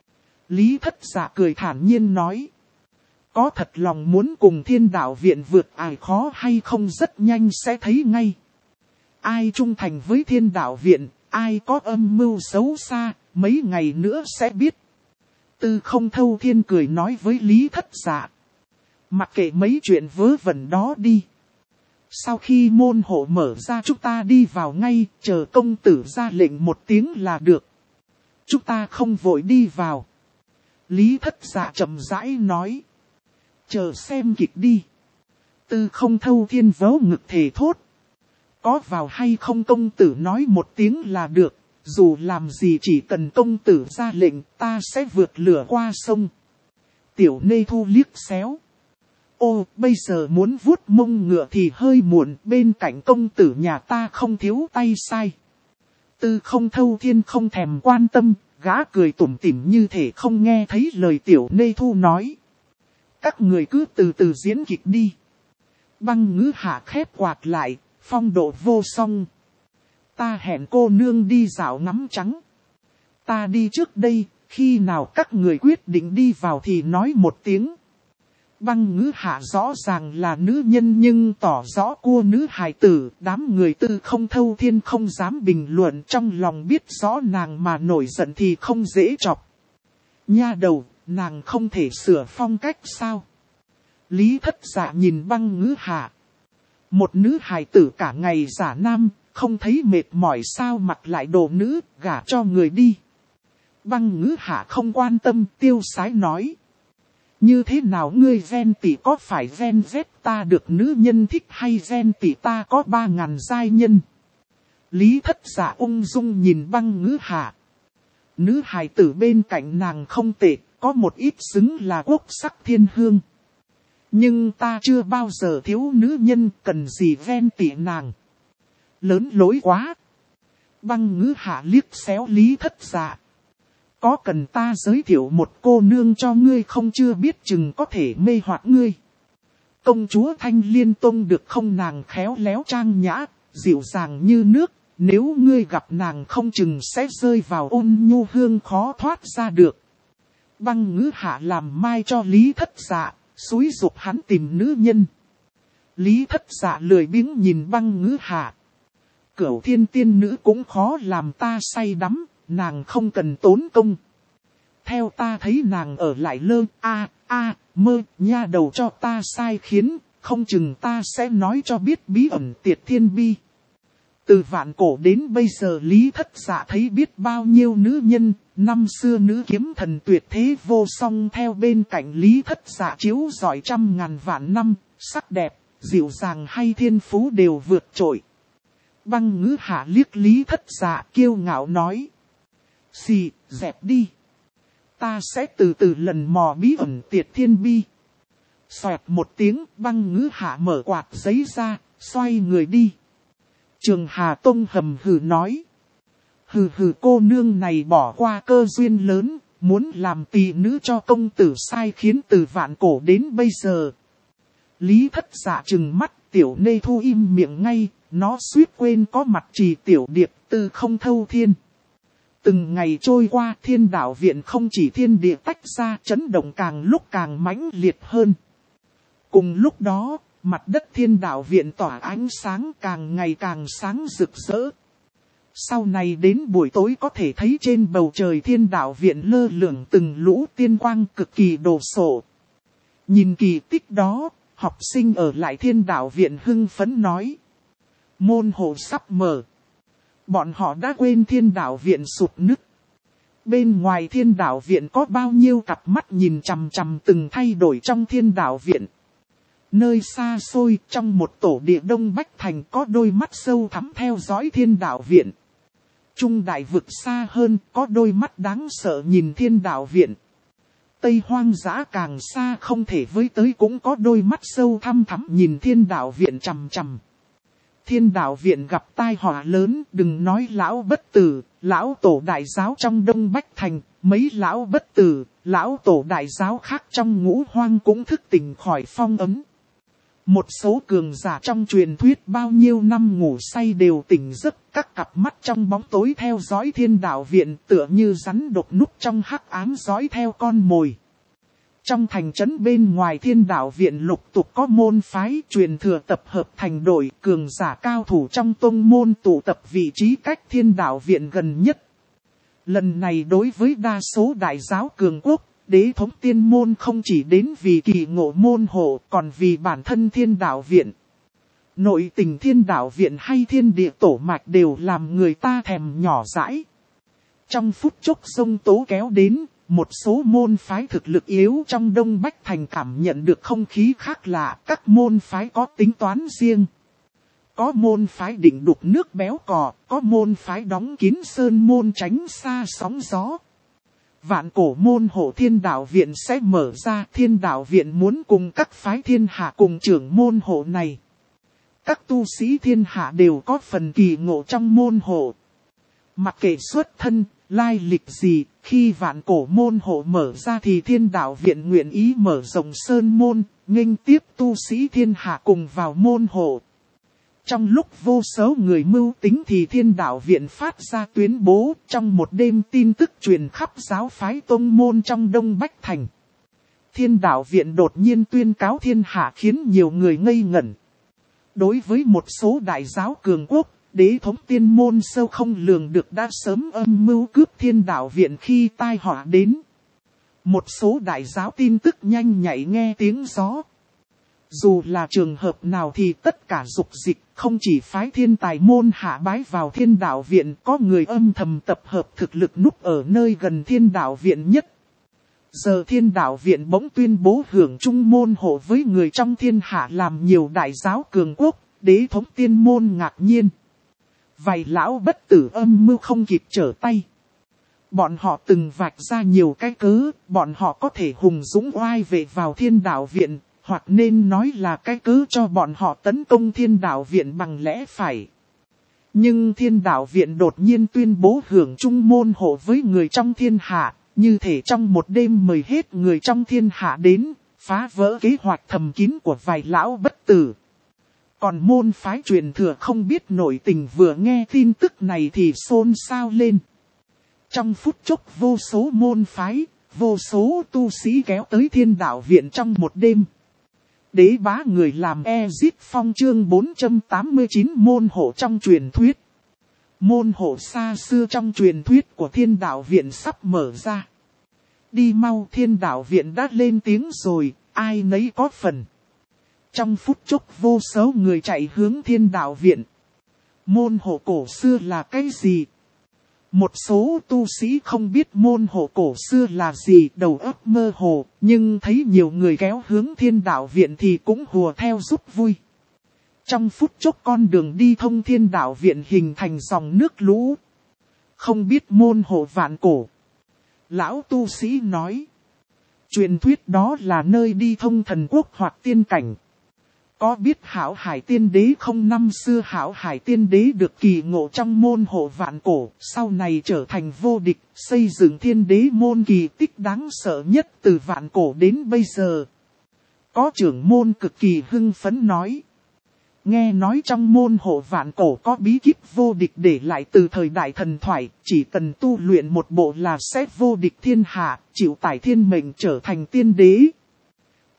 Lý Thất Dạ cười thản nhiên nói. Có thật lòng muốn cùng thiên đạo viện vượt ải khó hay không rất nhanh sẽ thấy ngay. Ai trung thành với thiên đạo viện, ai có âm mưu xấu xa, mấy ngày nữa sẽ biết. Tư Không Thâu Thiên cười nói với Lý Thất Dạ. Mặc kệ mấy chuyện vớ vẩn đó đi. Sau khi môn hộ mở ra chúng ta đi vào ngay, chờ công tử ra lệnh một tiếng là được. Chúng ta không vội đi vào. Lý Thất Dạ chậm rãi nói. Chờ xem kịch đi. Tư Không Thâu Thiên vớ ngực thề thốt. Có vào hay không công tử nói một tiếng là được. Dù làm gì chỉ cần công tử ra lệnh ta sẽ vượt lửa qua sông. Tiểu Nê Thu liếc xéo. Ô, bây giờ muốn vuốt mông ngựa thì hơi muộn, bên cạnh công tử nhà ta không thiếu tay sai. Tư Không Thâu Thiên không thèm quan tâm, gã cười tủm tỉm như thể không nghe thấy lời Tiểu Nê Thu nói. Các người cứ từ từ diễn kịch đi. Băng Ngữ Hạ khép quạt lại, phong độ vô song. Ta hẹn cô nương đi dạo ngắm trắng. Ta đi trước đây, khi nào các người quyết định đi vào thì nói một tiếng. Băng Ngữ Hạ rõ ràng là nữ nhân nhưng tỏ rõ cua nữ hài tử. Đám người Tư Không Thâu Thiên không dám bình luận, trong lòng biết rõ nàng mà nổi giận thì không dễ chọc. Nha đầu, nàng không thể sửa phong cách sao? Lý Thất Dạ nhìn Băng Ngữ Hạ. Một nữ hài tử cả ngày giả nam, không thấy mệt mỏi sao mặc lại đồ nữ, gả cho người đi. Băng Ngữ Hạ không quan tâm, tiêu sái nói. Như thế nào ngươi ghen tị, có phải ghen ghét ta được nữ nhân thích hay ghen tị ta có 3000 giai nhân? Lý Thất Dạ ung dung nhìn Băng Ngữ Hạ. Nữ hài tử bên cạnh nàng không tệ, có một ít xứng là quốc sắc thiên hương. Nhưng ta chưa bao giờ thiếu nữ nhân, cần gì ghen tị nàng. Lớn lối quá. Băng Ngữ Hạ liếc xéo Lý Thất Dạ. Có cần ta giới thiệu một cô nương cho ngươi không, chưa biết chừng có thể mê hoặc ngươi. Công chúa Thanh Liên Tông được không, nàng khéo léo trang nhã, dịu dàng như nước. Nếu ngươi gặp nàng không chừng sẽ rơi vào ôn nhu hương khó thoát ra được. Băng Ngữ Hạ làm mai cho Lý Thất Dạ, xúi giục hắn tìm nữ nhân. Lý Thất Dạ lười biếng nhìn Băng Ngữ Hạ. Cửu thiên tiên nữ cũng khó làm ta say đắm, nàng không cần tốn công. Theo ta thấy nàng ở lại lơ mơ nha đầu cho ta sai khiến, không chừng ta sẽ nói cho biết bí ẩn Tiệt Thiên Bi. Từ vạn cổ đến bây giờ Lý Thất Dạ thấy biết bao nhiêu nữ nhân, năm xưa nữ kiếm thần tuyệt thế vô song theo bên cạnh Lý Thất Dạ chiếu rọi 100.000 vạn năm, sắc đẹp, dịu dàng hay thiên phú đều vượt trội. Băng Ngữ Hạ liếc Lý Thất Dạ kiêu ngạo nói. Xì, dẹp đi. Ta sẽ từ từ lần mò bí ẩn Tiệt Thiên Bi. Xoẹt một tiếng, Băng Ngữ Hạ mở quạt giấy ra, xoay người đi. Trường Hà Tông hầm hừ nói. Hừ hừ, cô nương này bỏ qua cơ duyên lớn, muốn làm tỳ nữ cho công tử sai khiến từ vạn cổ đến bây giờ. Lý Thất Dạ trừng mắt, Tiểu Nê Thu im miệng ngay, nó suýt quên có mặt Trì Tiểu Điệp, Tư Không Thâu Thiên. Từng ngày trôi qua, thiên đạo viện không chỉ thiên địa tách ra, chấn động càng lúc càng mãnh liệt hơn. Cùng lúc đó, mặt đất thiên đạo viện tỏa ánh sáng càng ngày càng sáng rực rỡ. Sau này đến buổi tối có thể thấy trên bầu trời thiên đạo viện lơ lửng từng lũ tiên quang cực kỳ đồ sộ. Nhìn kỳ tích đó, học sinh ở lại thiên đạo viện hưng phấn nói. Môn hộ sắp mở. Bọn họ đã quên thiên đạo viện sụp nứt. Bên ngoài thiên đạo viện có bao nhiêu cặp mắt nhìn chằm chằm từng thay đổi trong thiên đạo viện. Nơi xa xôi trong một tổ địa đông Bách Thành có đôi mắt sâu thẳm theo dõi thiên đạo viện. Trung đại vực xa hơn có đôi mắt đáng sợ nhìn thiên đạo viện. Tây hoang dã càng xa không thể với tới cũng có đôi mắt sâu thăm thẳm nhìn thiên đạo viện chằm chằm. Thiên đạo viện gặp tai họa lớn, đừng nói lão bất tử, lão tổ đại giáo trong Đông Bách Thành, mấy lão bất tử, lão tổ đại giáo khác trong Ngũ Hoang cũng thức tỉnh khỏi phong ấn. Một số cường giả trong truyền thuyết bao nhiêu năm ngủ say đều tỉnh giấc, các cặp mắt trong bóng tối theo dõi thiên đạo viện tựa như rắn độc núp trong hắc ám dõi theo con mồi. Trong thành trấn bên ngoài thiên đạo viện lục tục có môn phái truyền thừa tập hợp thành đội, cường giả cao thủ trong tông môn tụ tập vị trí cách thiên đạo viện gần nhất. Lần này đối với đa số đại giáo cường quốc, Đế thống tiên môn không chỉ đến vì kỳ ngộ môn hộ còn vì bản thân thiên đạo viện. Nội tình thiên đạo viện hay thiên địa tổ mạch đều làm người ta thèm nhỏ dãi. Trong phút chốc sông tố kéo đến, một số môn phái thực lực yếu trong Đông Bách Thành cảm nhận được không khí khác lạ. Các môn phái có tính toán riêng. Có môn phái định đục nước béo cò, có môn phái đóng kín sơn môn tránh xa sóng gió. Vạn cổ môn hộ thiên đạo viện sẽ mở ra, thiên đạo viện muốn cùng các phái thiên hạ cùng trưởng môn hộ này. Các tu sĩ thiên hạ đều có phần kỳ ngộ trong môn hộ. Mặc kệ xuất thân, lai lịch gì, khi vạn cổ môn hộ mở ra thì thiên đạo viện nguyện ý mở rộng sơn môn, nghênh tiếp tu sĩ thiên hạ cùng vào môn hộ. Trong lúc vô số người mưu tính thì thiên đạo viện phát ra tuyên bố, trong một đêm tin tức truyền khắp giáo phái tông môn trong Đông Bách Thành. Thiên đạo viện đột nhiên tuyên cáo thiên hạ khiến nhiều người ngây ngẩn. Đối với một số đại giáo cường quốc, Đế thống tiên môn sâu không lường được đã sớm âm mưu cướp thiên đạo viện khi tai họa đến. Một số đại giáo tin tức nhanh nhạy nghe tiếng gió. Dù là trường hợp nào thì tất cả dục dịch, không chỉ phái thiên tài môn hạ bái vào thiên đạo viện, có người âm thầm tập hợp thực lực núp ở nơi gần thiên đạo viện nhất. Giờ thiên đạo viện bỗng tuyên bố hưởng chung môn hộ với người trong thiên hạ làm nhiều đại giáo cường quốc, Đế thống tiên môn ngạc nhiên. Vài lão bất tử âm mưu không kịp trở tay. Bọn họ từng vạch ra nhiều cái cớ, bọn họ có thể hùng dũng oai vệ vào thiên đạo viện, hoặc nên nói là cái cớ cho bọn họ tấn công thiên đạo viện bằng lẽ phải. Nhưng thiên đạo viện đột nhiên tuyên bố hưởng chung môn hộ với người trong thiên hạ, như thể trong một đêm mời hết người trong thiên hạ đến, phá vỡ kế hoạch thầm kín của vài lão bất tử. Còn môn phái truyền thừa không biết nội tình vừa nghe tin tức này thì xôn xao lên. Trong phút chốc vô số môn phái, vô số tu sĩ kéo tới thiên đạo viện trong một đêm. Đế bá người làm Ezit Phong chương 489 môn hộ trong truyền thuyết. Môn hộ xa xưa trong truyền thuyết của thiên đạo viện sắp mở ra. Đi mau, thiên đạo viện đã lên tiếng rồi, ai nấy có phần. Trong phút chốc vô số người chạy hướng thiên đạo viện. Môn hộ cổ xưa là cái gì? Một số tu sĩ không biết môn hộ cổ xưa là gì, đầu óc mơ hồ, nhưng thấy nhiều người kéo hướng thiên đạo viện thì cũng hùa theo giúp vui. Trong phút chốc con đường đi thông thiên đạo viện hình thành dòng nước lũ. Không biết môn hộ vạn cổ. Lão tu sĩ nói. Truyền thuyết đó là nơi đi thông thần quốc hoặc tiên cảnh. Có biết Hảo Hải Tiên Đế không? Năm xưa Hảo Hải Tiên Đế được kỳ ngộ trong môn hộ vạn cổ, sau này trở thành vô địch, xây dựng thiên đế môn kỳ tích đáng sợ nhất từ vạn cổ đến bây giờ. Có trưởng môn cực kỳ hưng phấn nói. Nghe nói trong môn hộ vạn cổ có bí kíp vô địch để lại từ thời đại thần thoại, chỉ cần tu luyện một bộ là sẽ vô địch thiên hạ, chịu tải thiên mệnh trở thành tiên đế.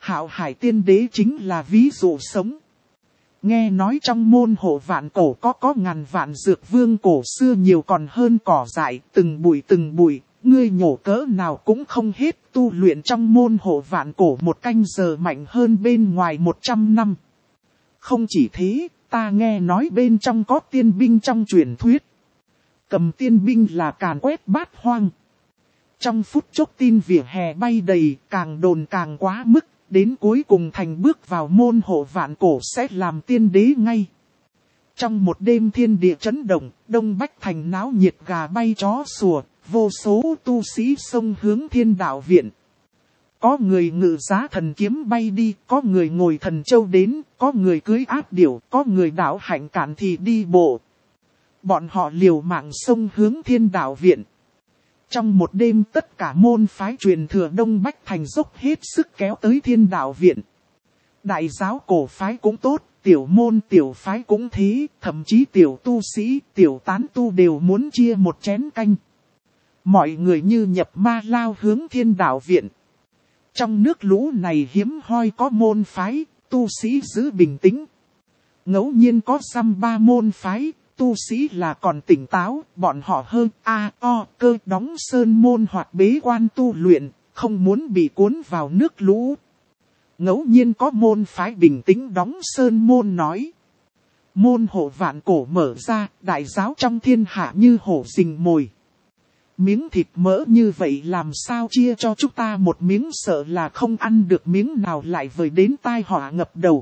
Hạo Hải Tiên Đế chính là ví dụ sống. Nghe nói trong môn hộ vạn cổ có ngàn vạn dược vương cổ xưa nhiều còn hơn cỏ dại, từng bụi, ngươi nhổ cỡ nào cũng không hết, tu luyện trong môn hộ vạn cổ một canh giờ mạnh hơn bên ngoài 100 năm. Không chỉ thế, ta nghe nói bên trong có tiên binh trong truyền thuyết. Cầm tiên binh là càn quét bát hoang. Trong phút chốc tin vỉa hè bay đầy, càng đồn càng quá mức, đến cuối cùng thành bước vào môn hộ vạn cổ sẽ làm tiên đế ngay. Trong một đêm thiên địa chấn động, Đông Bách Thành náo nhiệt gà bay chó sủa, vô số tu sĩ xông hướng Thiên Đạo Viện. Có người ngự giá thần kiếm bay đi, có người ngồi thần châu đến, có người cưới áp điểu, có người đạo hạnh cản thì đi bộ. Bọn họ liều mạng xông hướng Thiên Đạo Viện. Trong một đêm tất cả môn phái truyền thừa Đông Bách Thành dốc hết sức kéo tới Thiên Đạo Viện. Đại giáo cổ phái cũng tốt, tiểu môn tiểu phái cũng thế, thậm chí tiểu tu sĩ, tiểu tán tu đều muốn chia một chén canh. Mọi người như nhập ma lao hướng Thiên Đạo Viện. Trong nước lũ này hiếm hoi có môn phái, tu sĩ giữ bình tĩnh. Ngẫu nhiên có dăm ba môn phái, tu sĩ là còn tỉnh táo, bọn họ hơn cơ đóng sơn môn hoặc bế quan tu luyện, không muốn bị cuốn vào nước lũ. Ngẫu nhiên có môn phái bình tĩnh đóng sơn môn nói. Môn hộ vạn cổ mở ra, đại giáo trong thiên hạ như hổ rình mồi. Miếng thịt mỡ như vậy làm sao chia cho chúng ta một miếng, sợ là không ăn được miếng nào lại vời đến tai họa ngập đầu.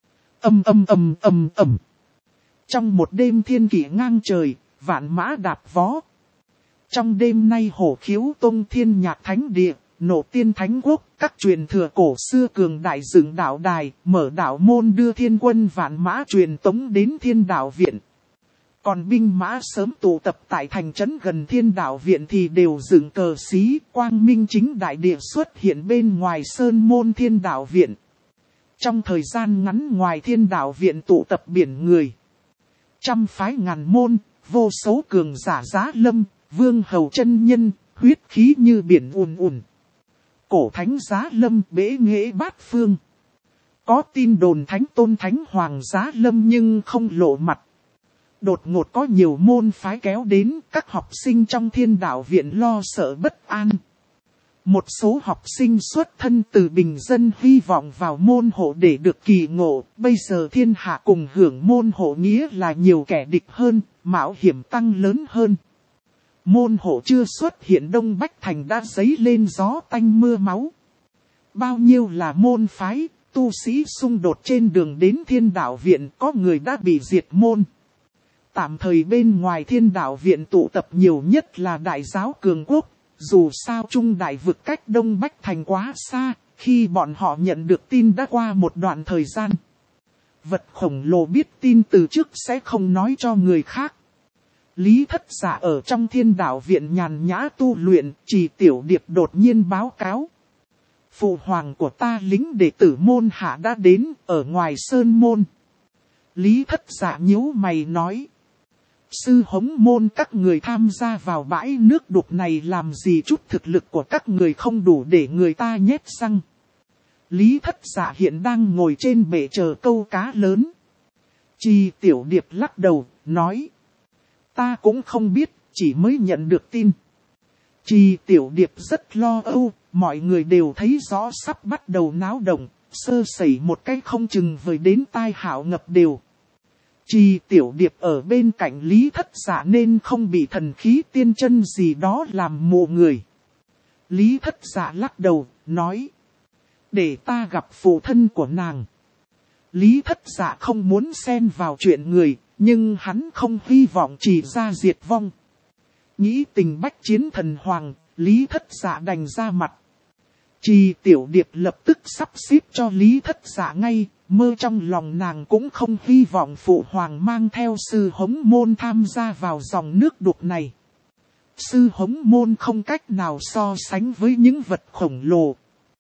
Ầm. Trong một đêm thiên kỷ ngang trời, vạn mã đạp vó. Trong đêm nay hổ khiếu tông thiên nhạc thánh địa, nộ tiên thánh quốc, các truyền thừa cổ xưa cường đại dựng đạo đài, mở đạo môn đưa thiên quân vạn mã truyền tống đến Thiên Đạo Viện. Còn binh mã sớm tụ tập tại thành trấn gần Thiên Đạo Viện thì đều dựng cờ xí, quang minh chính đại địa xuất hiện bên ngoài sơn môn Thiên Đạo Viện. Trong thời gian ngắn ngoài Thiên Đạo Viện tụ tập biển người. Trăm phái ngàn môn, vô số cường giả giá lâm, vương hầu chân nhân, huyết khí như biển ùn. Cổ thánh giá lâm bế nghệ bát phương. Có tin đồn thánh tôn thánh hoàng giá lâm nhưng không lộ mặt. Đột ngột có nhiều môn phái kéo đến, các học sinh trong Thiên Đạo Viện lo sợ bất an. Một số học sinh xuất thân từ bình dân hy vọng vào môn hộ để được kỳ ngộ, bây giờ thiên hạ cùng hưởng môn hộ nghĩa là nhiều kẻ địch hơn, mạo hiểm tăng lớn hơn. Môn hộ chưa xuất hiện Đông Bách Thành đã dấy lên gió tanh mưa máu. Bao nhiêu là môn phái, tu sĩ xung đột trên đường đến Thiên Đạo Viện, có người đã bị diệt môn. Tạm thời bên ngoài Thiên Đạo Viện tụ tập nhiều nhất là đại giáo cường quốc. Dù sao Trung Đại vực cách Đông Bách Thành quá xa, khi bọn họ nhận được tin đã qua một đoạn thời gian. Vật khổng lồ biết tin từ trước sẽ không nói cho người khác. Lý Thất Giả ở trong Thiên Đạo Viện nhàn nhã tu luyện, Trì Tiểu Điệp đột nhiên báo cáo. Phụ hoàng của ta lính đệ tử môn hạ đã đến, ở ngoài sơn môn. Lý Thất Giả nhíu mày nói. Sư hống môn các người tham gia vào bãi nước đục này làm gì, chút thực lực của các người không đủ để người ta nhét răng. Lý Thất Giả hiện đang ngồi trên bể chờ câu cá lớn. Trì Tiểu Điệp lắc đầu, nói. Ta cũng không biết, chỉ mới nhận được tin. Trì Tiểu Điệp rất lo âu, mọi người đều thấy rõ sắp bắt đầu náo động, sơ sẩy một cái không chừng vời đến tai họa ngập đều. Trì Tiểu Điệp ở bên cạnh Lý Thất Giả nên không bị thần khí tiên chân gì đó làm mù người. Lý Thất Giả lắc đầu, nói. Để ta gặp phụ thân của nàng. Lý Thất Giả không muốn xen vào chuyện người, nhưng hắn không hy vọng Trì gia diệt vong. Nghĩ tình bách chiến thần hoàng, Lý Thất Giả đành ra mặt. Trì Tiểu Điệp lập tức sắp xếp cho Lý Thất Giả ngay, mơ trong lòng nàng cũng không hy vọng phụ hoàng mang theo sư hống môn tham gia vào dòng nước đục này. Sư hống môn không cách nào so sánh với những vật khổng lồ.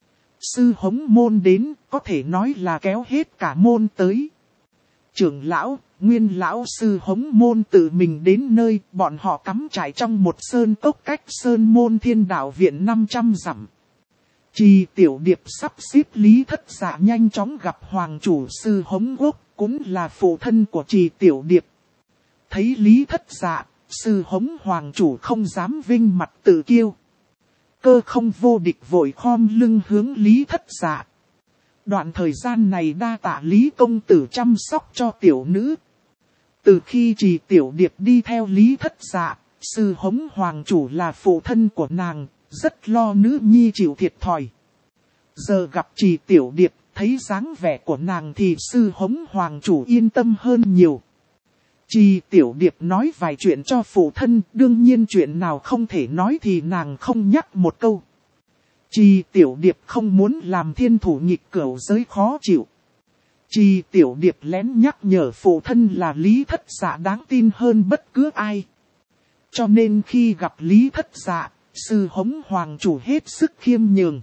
Sư hống môn đến có thể nói là kéo hết cả môn tới. Trưởng lão, nguyên lão sư hống môn tự mình đến nơi, bọn họ cắm trại trong một sơn cốc cách sơn môn Thiên Đạo Viện 500 dặm. Trì Tiểu Điệp sắp xếp Lý Thất Dạ nhanh chóng gặp Hoàng chủ Sư Hống Quốc, cũng là phụ thân của Trì Tiểu Điệp. Thấy Lý Thất Dạ, Sư Hống Hoàng chủ không dám vinh mặt tự kiêu. Cơ không vô địch vội khom lưng hướng Lý Thất Dạ. Đoạn thời gian này đa tạ Lý công tử chăm sóc cho tiểu nữ. Từ khi Trì Tiểu Điệp đi theo Lý Thất Dạ, Sư Hống Hoàng chủ là phụ thân của nàng, rất lo nữ nhi chịu thiệt thòi. Giờ gặp Trì Tiểu Điệp, thấy dáng vẻ của nàng thì Sư Hống Hoàng chủ yên tâm hơn nhiều. Trì Tiểu Điệp nói vài chuyện cho phụ thân, đương nhiên chuyện nào không thể nói thì nàng không nhắc một câu. Trì Tiểu Điệp không muốn làm thiên thủ nghịch cửu giới khó chịu. Trì Tiểu Điệp lén nhắc nhở phụ thân là Lý Thất Dạ đáng tin hơn bất cứ ai. Cho nên khi gặp Lý Thất Dạ, Sư Hống Hoàng chủ hết sức khiêm nhường.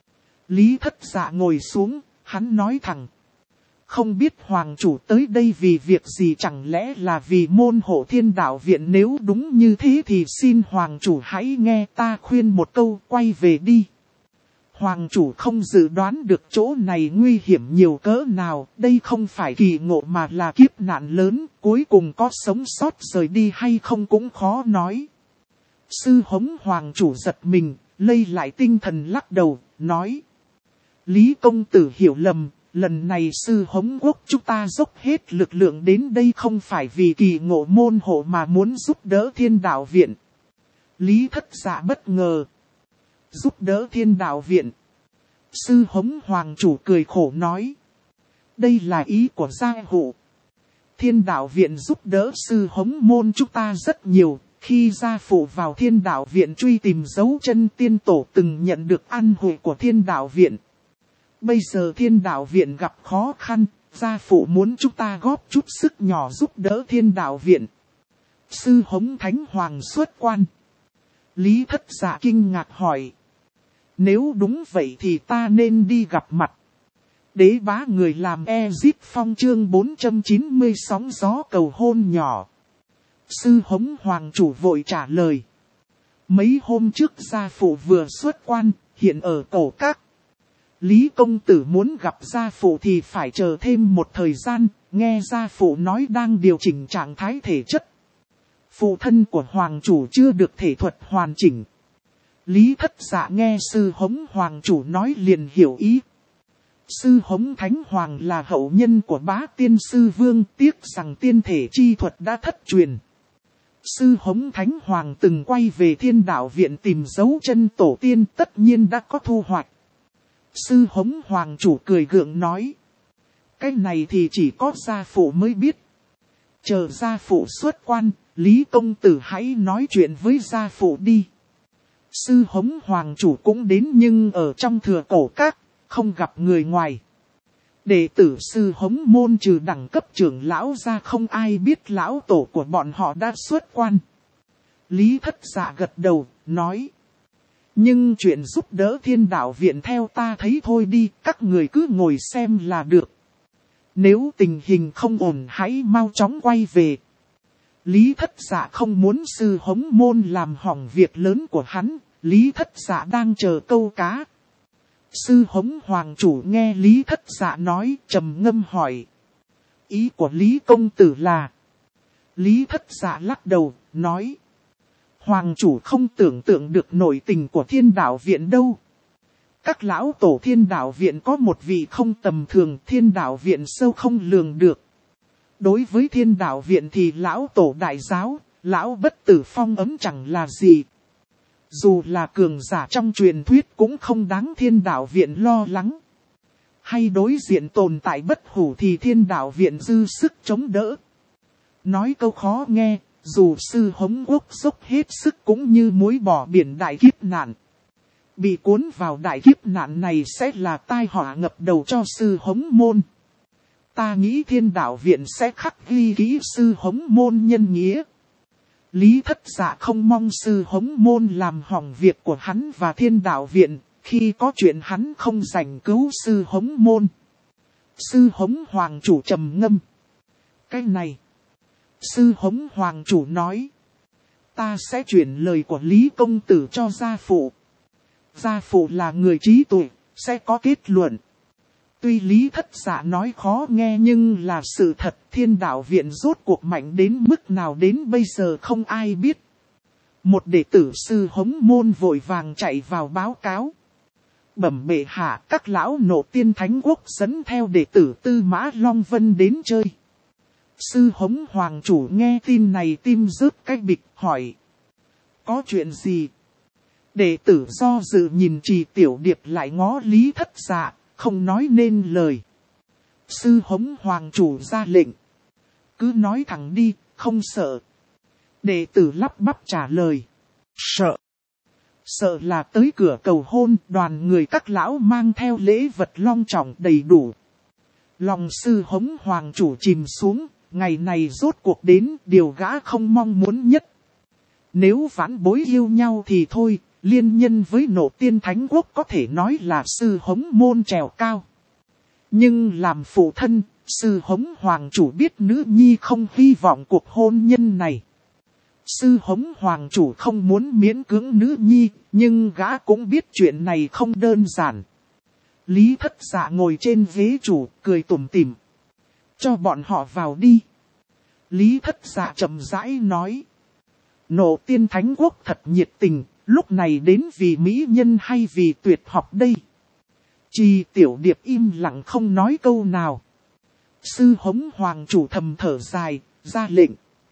Lý Thất Dạ ngồi xuống, hắn nói thẳng. Không biết Hoàng chủ tới đây vì việc gì, chẳng lẽ là vì môn hộ Thiên Đạo Viện, nếu đúng như thế thì xin Hoàng chủ hãy nghe ta khuyên một câu, quay về đi. Hoàng chủ không dự đoán được chỗ này nguy hiểm nhiều cỡ nào, đây không phải kỳ ngộ mà là kiếp nạn lớn, cuối cùng có sống sót rời đi hay không cũng khó nói. Sư Hống Hoàng chủ giật mình, lây lại tinh thần lắc đầu, nói. Lý công tử hiểu lầm, lần này Sư Hống Quốc chúng ta dốc hết lực lượng đến đây không phải vì kỳ ngộ môn hộ mà muốn giúp đỡ Thiên Đạo Viện. Lý Thất Dạ bất ngờ. Giúp đỡ Thiên Đạo Viện. Sư Hống Hoàng chủ cười khổ nói. Đây là ý của gia hộ. Thiên Đạo Viện giúp đỡ Sư Hống môn chúng ta rất nhiều. Khi gia phụ vào Thiên Đạo Viện truy tìm dấu chân tiên tổ từng nhận được an ủi của Thiên Đạo Viện. Bây giờ Thiên Đạo Viện gặp khó khăn, gia phụ muốn chúng ta góp chút sức nhỏ giúp đỡ Thiên Đạo Viện. Sư Hống Thánh Hoàng xuất quan. Lý Thất Dạ kinh ngạc hỏi. Nếu đúng vậy thì ta nên đi gặp mặt. Đế bá người làm Ezip Phong chương 490 sóng gió cầu hôn nhỏ. Sư Hống Hoàng chủ vội trả lời. Mấy hôm trước gia phụ vừa xuất quan, hiện ở cổ các. Lý công tử muốn gặp gia phụ thì phải chờ thêm một thời gian, nghe gia phụ nói đang điều chỉnh trạng thái thể chất. Phụ thân của Hoàng chủ chưa được thể thuật hoàn chỉnh. Lý Thất Dạ nghe Sư Hống Hoàng chủ nói liền hiểu ý. Sư Hống Thánh Hoàng là hậu nhân của Bá Tiên Sư Vương, tiếc rằng tiên thể chi thuật đã thất truyền. Sư Hống Thánh Hoàng từng quay về Thiên Đạo Viện tìm dấu chân tổ tiên, tất nhiên đã có thu hoạch. Sư Hống Hoàng chủ cười gượng nói. Cái này thì chỉ có gia phụ mới biết. Chờ gia phụ xuất quan, Lý công tử hãy nói chuyện với gia phụ đi. Sư Hống Hoàng chủ cũng đến nhưng ở trong thừa cổ các, không gặp người ngoài. Đệ tử Sư Hống môn trừ đẳng cấp trưởng lão ra không ai biết lão tổ của bọn họ đã xuất quan. Lý Thất Dạ gật đầu, nói. Nhưng chuyện giúp đỡ Thiên Đạo Viện theo ta thấy thôi đi, các người cứ ngồi xem là được. Nếu tình hình không ổn hãy mau chóng quay về. Lý Thất Dạ không muốn Sư Hống môn làm hỏng việc lớn của hắn, Lý Thất Dạ đang chờ câu cá. Sư Hống Hoàng chủ nghe Lý Thất Dạ nói, trầm ngâm hỏi. Ý của Lý công tử là? Lý Thất Dạ lắc đầu, nói. Hoàng chủ không tưởng tượng được nội tình của Thiên Đạo Viện đâu. Các lão tổ Thiên Đạo Viện có một vị không tầm thường, Thiên Đạo Viện sâu không lường được. Đối với Thiên Đạo Viện thì lão tổ đại giáo, lão bất tử phong ấm chẳng là gì. Dù là cường giả trong truyền thuyết cũng không đáng Thiên Đạo Viện lo lắng. Hay đối diện tồn tại bất hủ thì Thiên Đạo Viện dư sức chống đỡ. Nói câu khó nghe, dù Sư Hống Quốc dốc hết sức cũng như muối bỏ biển đại kiếp nạn. Bị cuốn vào đại kiếp nạn này sẽ là tai họa ngập đầu cho Sư Hống môn. Ta nghĩ Thiên Đạo Viện sẽ khắc ghi kỹ Sư Hống môn nhân nghĩa. Lý Thất Dạ không mong Sư Hống môn làm hỏng việc của hắn và Thiên Đạo Viện, khi có chuyện hắn không rảnh cứu Sư Hống môn. Sư Hống Hoàng chủ trầm ngâm. Cái này. Sư Hống Hoàng chủ nói. Ta sẽ chuyển lời của Lý công tử cho gia phụ. Gia phụ là người trí tuệ, sẽ có kết luận. Tuy Lý Thất Dạ nói khó nghe nhưng là sự thật, Thiên Đạo Viện rốt cuộc mạnh đến mức nào đến bây giờ không ai biết. Một đệ tử sư Hống Môn vội vàng chạy vào báo cáo. Bẩm bệ hạ, các lão Nộ Tiên Thánh Quốc dẫn theo đệ tử Tư Mã Long Vân đến chơi. Sư Hống Hoàng chủ nghe tin này tim rớt cái bịch, hỏi. Có chuyện gì? Đệ tử do dự nhìn Trì Tiểu Điệp lại ngó Lý Thất Dạ, không nói nên lời. Sư Hống Hoàng chủ ra lệnh. Cứ nói thẳng đi, không sợ. Đệ tử lắp bắp trả lời. Sợ. Sợ là tới cửa cầu hôn, đoàn người các lão mang theo lễ vật long trọng đầy đủ. Lòng sư Hống Hoàng chủ chìm xuống, ngày này rốt cuộc đến, điều gã không mong muốn nhất. Nếu vãn bối yêu nhau thì thôi, liên nhân với Nộ Tiên Thánh Quốc có thể nói là sư Hống Môn trèo cao. Nhưng làm phụ thân, sư Hống Hoàng chủ biết nữ nhi không hy vọng cuộc hôn nhân này. Sư Hống Hoàng chủ không muốn miễn cưỡng nữ nhi, nhưng gã cũng biết chuyện này không đơn giản. Lý Thất Dạ ngồi trên ghế chủ, cười tủm tỉm. Cho bọn họ vào đi. Lý Thất Dạ chậm rãi nói. Nộ Tiên Thánh Quốc thật nhiệt tình, lúc này đến vì mỹ nhân hay vì tuyệt học đây? Trì Tiểu Điệp im lặng không nói câu nào. Sư Hống Hoàng chủ thầm thở dài, ra lệnh.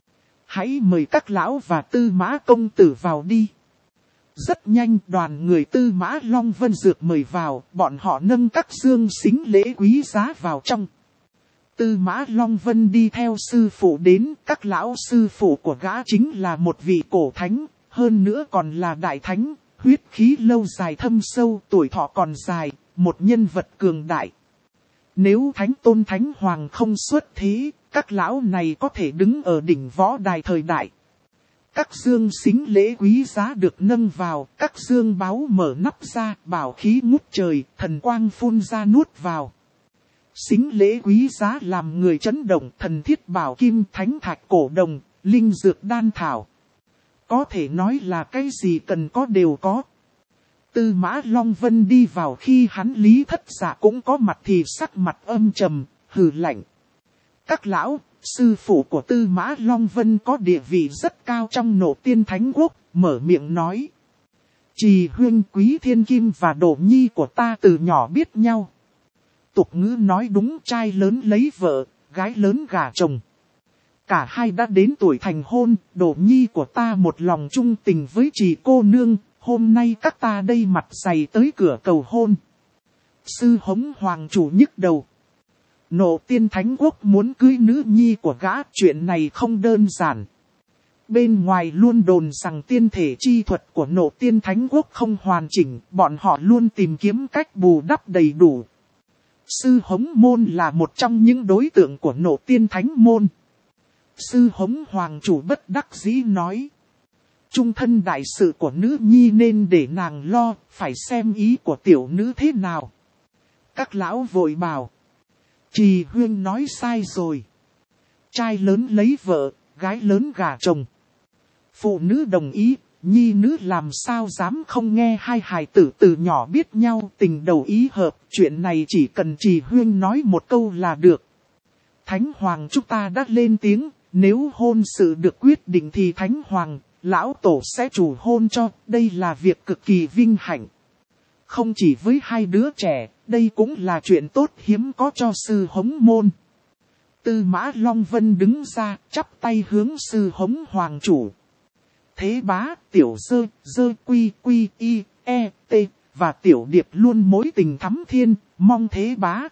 Hãy mời các lão và Tư Mã công tử vào đi. Rất nhanh đoàn người Tư Mã Long Vân Dược mời vào, bọn họ nâng các dương xính lễ quý giá vào trong. Tư Mã Long Vân đi theo sư phụ đến, các lão sư phụ của gã chính là một vị cổ thánh, hơn nữa còn là đại thánh, huyết khí lâu dài thâm sâu, tuổi thọ còn dài, một nhân vật cường đại. Nếu Thánh Tôn Thánh Hoàng không xuất thế, các lão này có thể đứng ở đỉnh võ đài thời đại. Các dương xính lễ quý giá được nâng vào, các dương báu mở nắp ra, bảo khí ngút trời, thần quang phun ra nuốt vào. Xính lễ quý giá làm người chấn động, thần thiết bảo kim, thánh thạch cổ đồng, linh dược đan thảo. Có thể nói là cái gì cần có đều có. Tư Mã Long Vân đi vào khi hắn Lý Thất Dạ cũng có mặt thì sắc mặt âm trầm, hừ lạnh. Các lão, sư phụ của Tư Mã Long Vân có địa vị rất cao trong Nộ Tiên Thánh Quốc, mở miệng nói. Trì huyên Quý Thiên Kim và Đỗ Nhi của ta từ nhỏ biết nhau. Tục ngữ nói đúng, trai lớn lấy vợ, gái lớn gả chồng. Cả hai đã đến tuổi thành hôn, Đỗ Nhi của ta một lòng trung tình với Trì cô nương, hôm nay các ta đây mặt dày tới cửa cầu hôn. Sư Hống Hoàng chủ nhức đầu. Nộ Tiên Thánh Quốc muốn cưới nữ nhi của gã, chuyện này không đơn giản. Bên ngoài luôn đồn rằng tiên thể chi thuật của Nộ Tiên Thánh Quốc không hoàn chỉnh, bọn họ luôn tìm kiếm cách bù đắp đầy đủ. Sư Hống Môn là một trong những đối tượng của Nộ Tiên Thánh Môn. Sư Hống Hoàng chủ bất đắc dĩ nói. Trung thân đại sự của nữ nhi nên để nàng lo, phải xem ý của tiểu nữ thế nào. Các lão vội bảo. Trì huyên nói sai rồi. Trai lớn lấy vợ, gái lớn gả chồng. Phụ nữ đồng ý, nhi nữ làm sao dám không nghe, hai hài tử từ nhỏ biết nhau tình đầu ý hợp. Chuyện này chỉ cần Trì huyên nói một câu là được. Thánh Hoàng chúng ta đã lên tiếng, nếu hôn sự được quyết định thì Thánh Hoàng, lão tổ sẽ chủ hôn cho, đây là việc cực kỳ vinh hạnh. Không chỉ với hai đứa trẻ, đây cũng là chuyện tốt hiếm có cho sư Hống Môn. Tư Mã Long Vân đứng ra, chắp tay hướng sư Hống Hoàng chủ. Thế bá, tiểu dơ quy quy y, e, t, và tiểu điệp luôn mối tình thắm thiên, mong thế bá.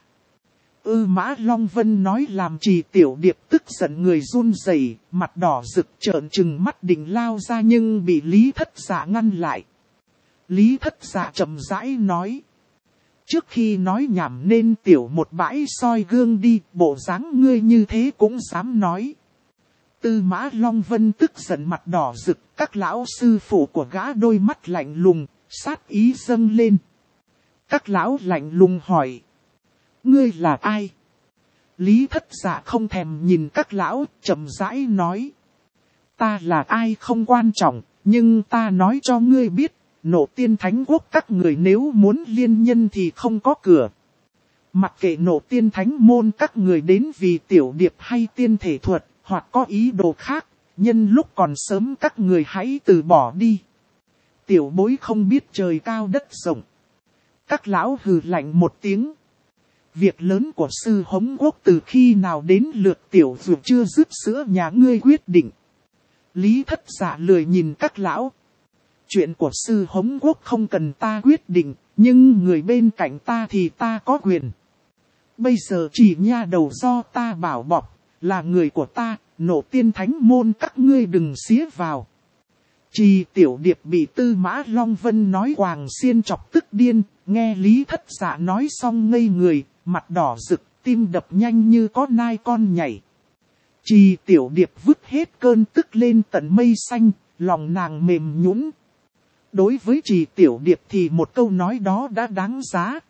Mã Long Vân nói làm Trì Tiểu Điệp tức giận người run rẩy, mặt đỏ rực trợn trừng mắt định lao ra nhưng bị Lý Thất Dạ ngăn lại. Lý Thất Dạ chậm rãi nói. Trước khi nói nhảm nên tiểu một bãi soi gương đi, bộ dáng ngươi như thế cũng dám nói. Tư Mã Long Vân tức giận mặt đỏ rực, các lão sư phụ của gã đôi mắt lạnh lùng, sát ý dâng lên. Các lão lạnh lùng hỏi. Ngươi là ai? Lý Thất Dạ không thèm nhìn các lão, chậm rãi nói. Ta là ai không quan trọng, nhưng ta nói cho ngươi biết, Nộ tiên thánh quốc các người nếu muốn liên nhân thì không có cửa. Mặc kệ nộ tiên thánh môn các người đến vì tiểu điệp hay tiên thể thuật, hoặc có ý đồ khác, nhân lúc còn sớm các người hãy từ bỏ đi. Tiểu bối không biết trời cao đất rộng. Các lão hừ lạnh một tiếng. Việc lớn của sư hống quốc từ khi nào đến lượt tiểu dược chưa dứt sữa nhà ngươi quyết định. Lý Thất Dạ lười nhìn các lão. Chuyện của sư hống quốc không cần ta quyết định, nhưng người bên cạnh ta thì ta có quyền. Bây giờ chỉ nha đầu do ta bảo bọc, là người của ta, nộ tiên thánh môn các ngươi đừng xía vào. Chỉ tiểu điệp bị Tư Mã Long Vân nói Hoàng Xiên chọc tức điên, nghe Lý Thất Dạ nói xong ngây người, mặt đỏ rực, tim đập nhanh như có nai con nhảy. Chỉ tiểu điệp vứt hết cơn tức lên tận mây xanh, lòng nàng mềm nhũn. Đối với Chỉ tiểu điệp thì một câu nói đó đã đáng giá.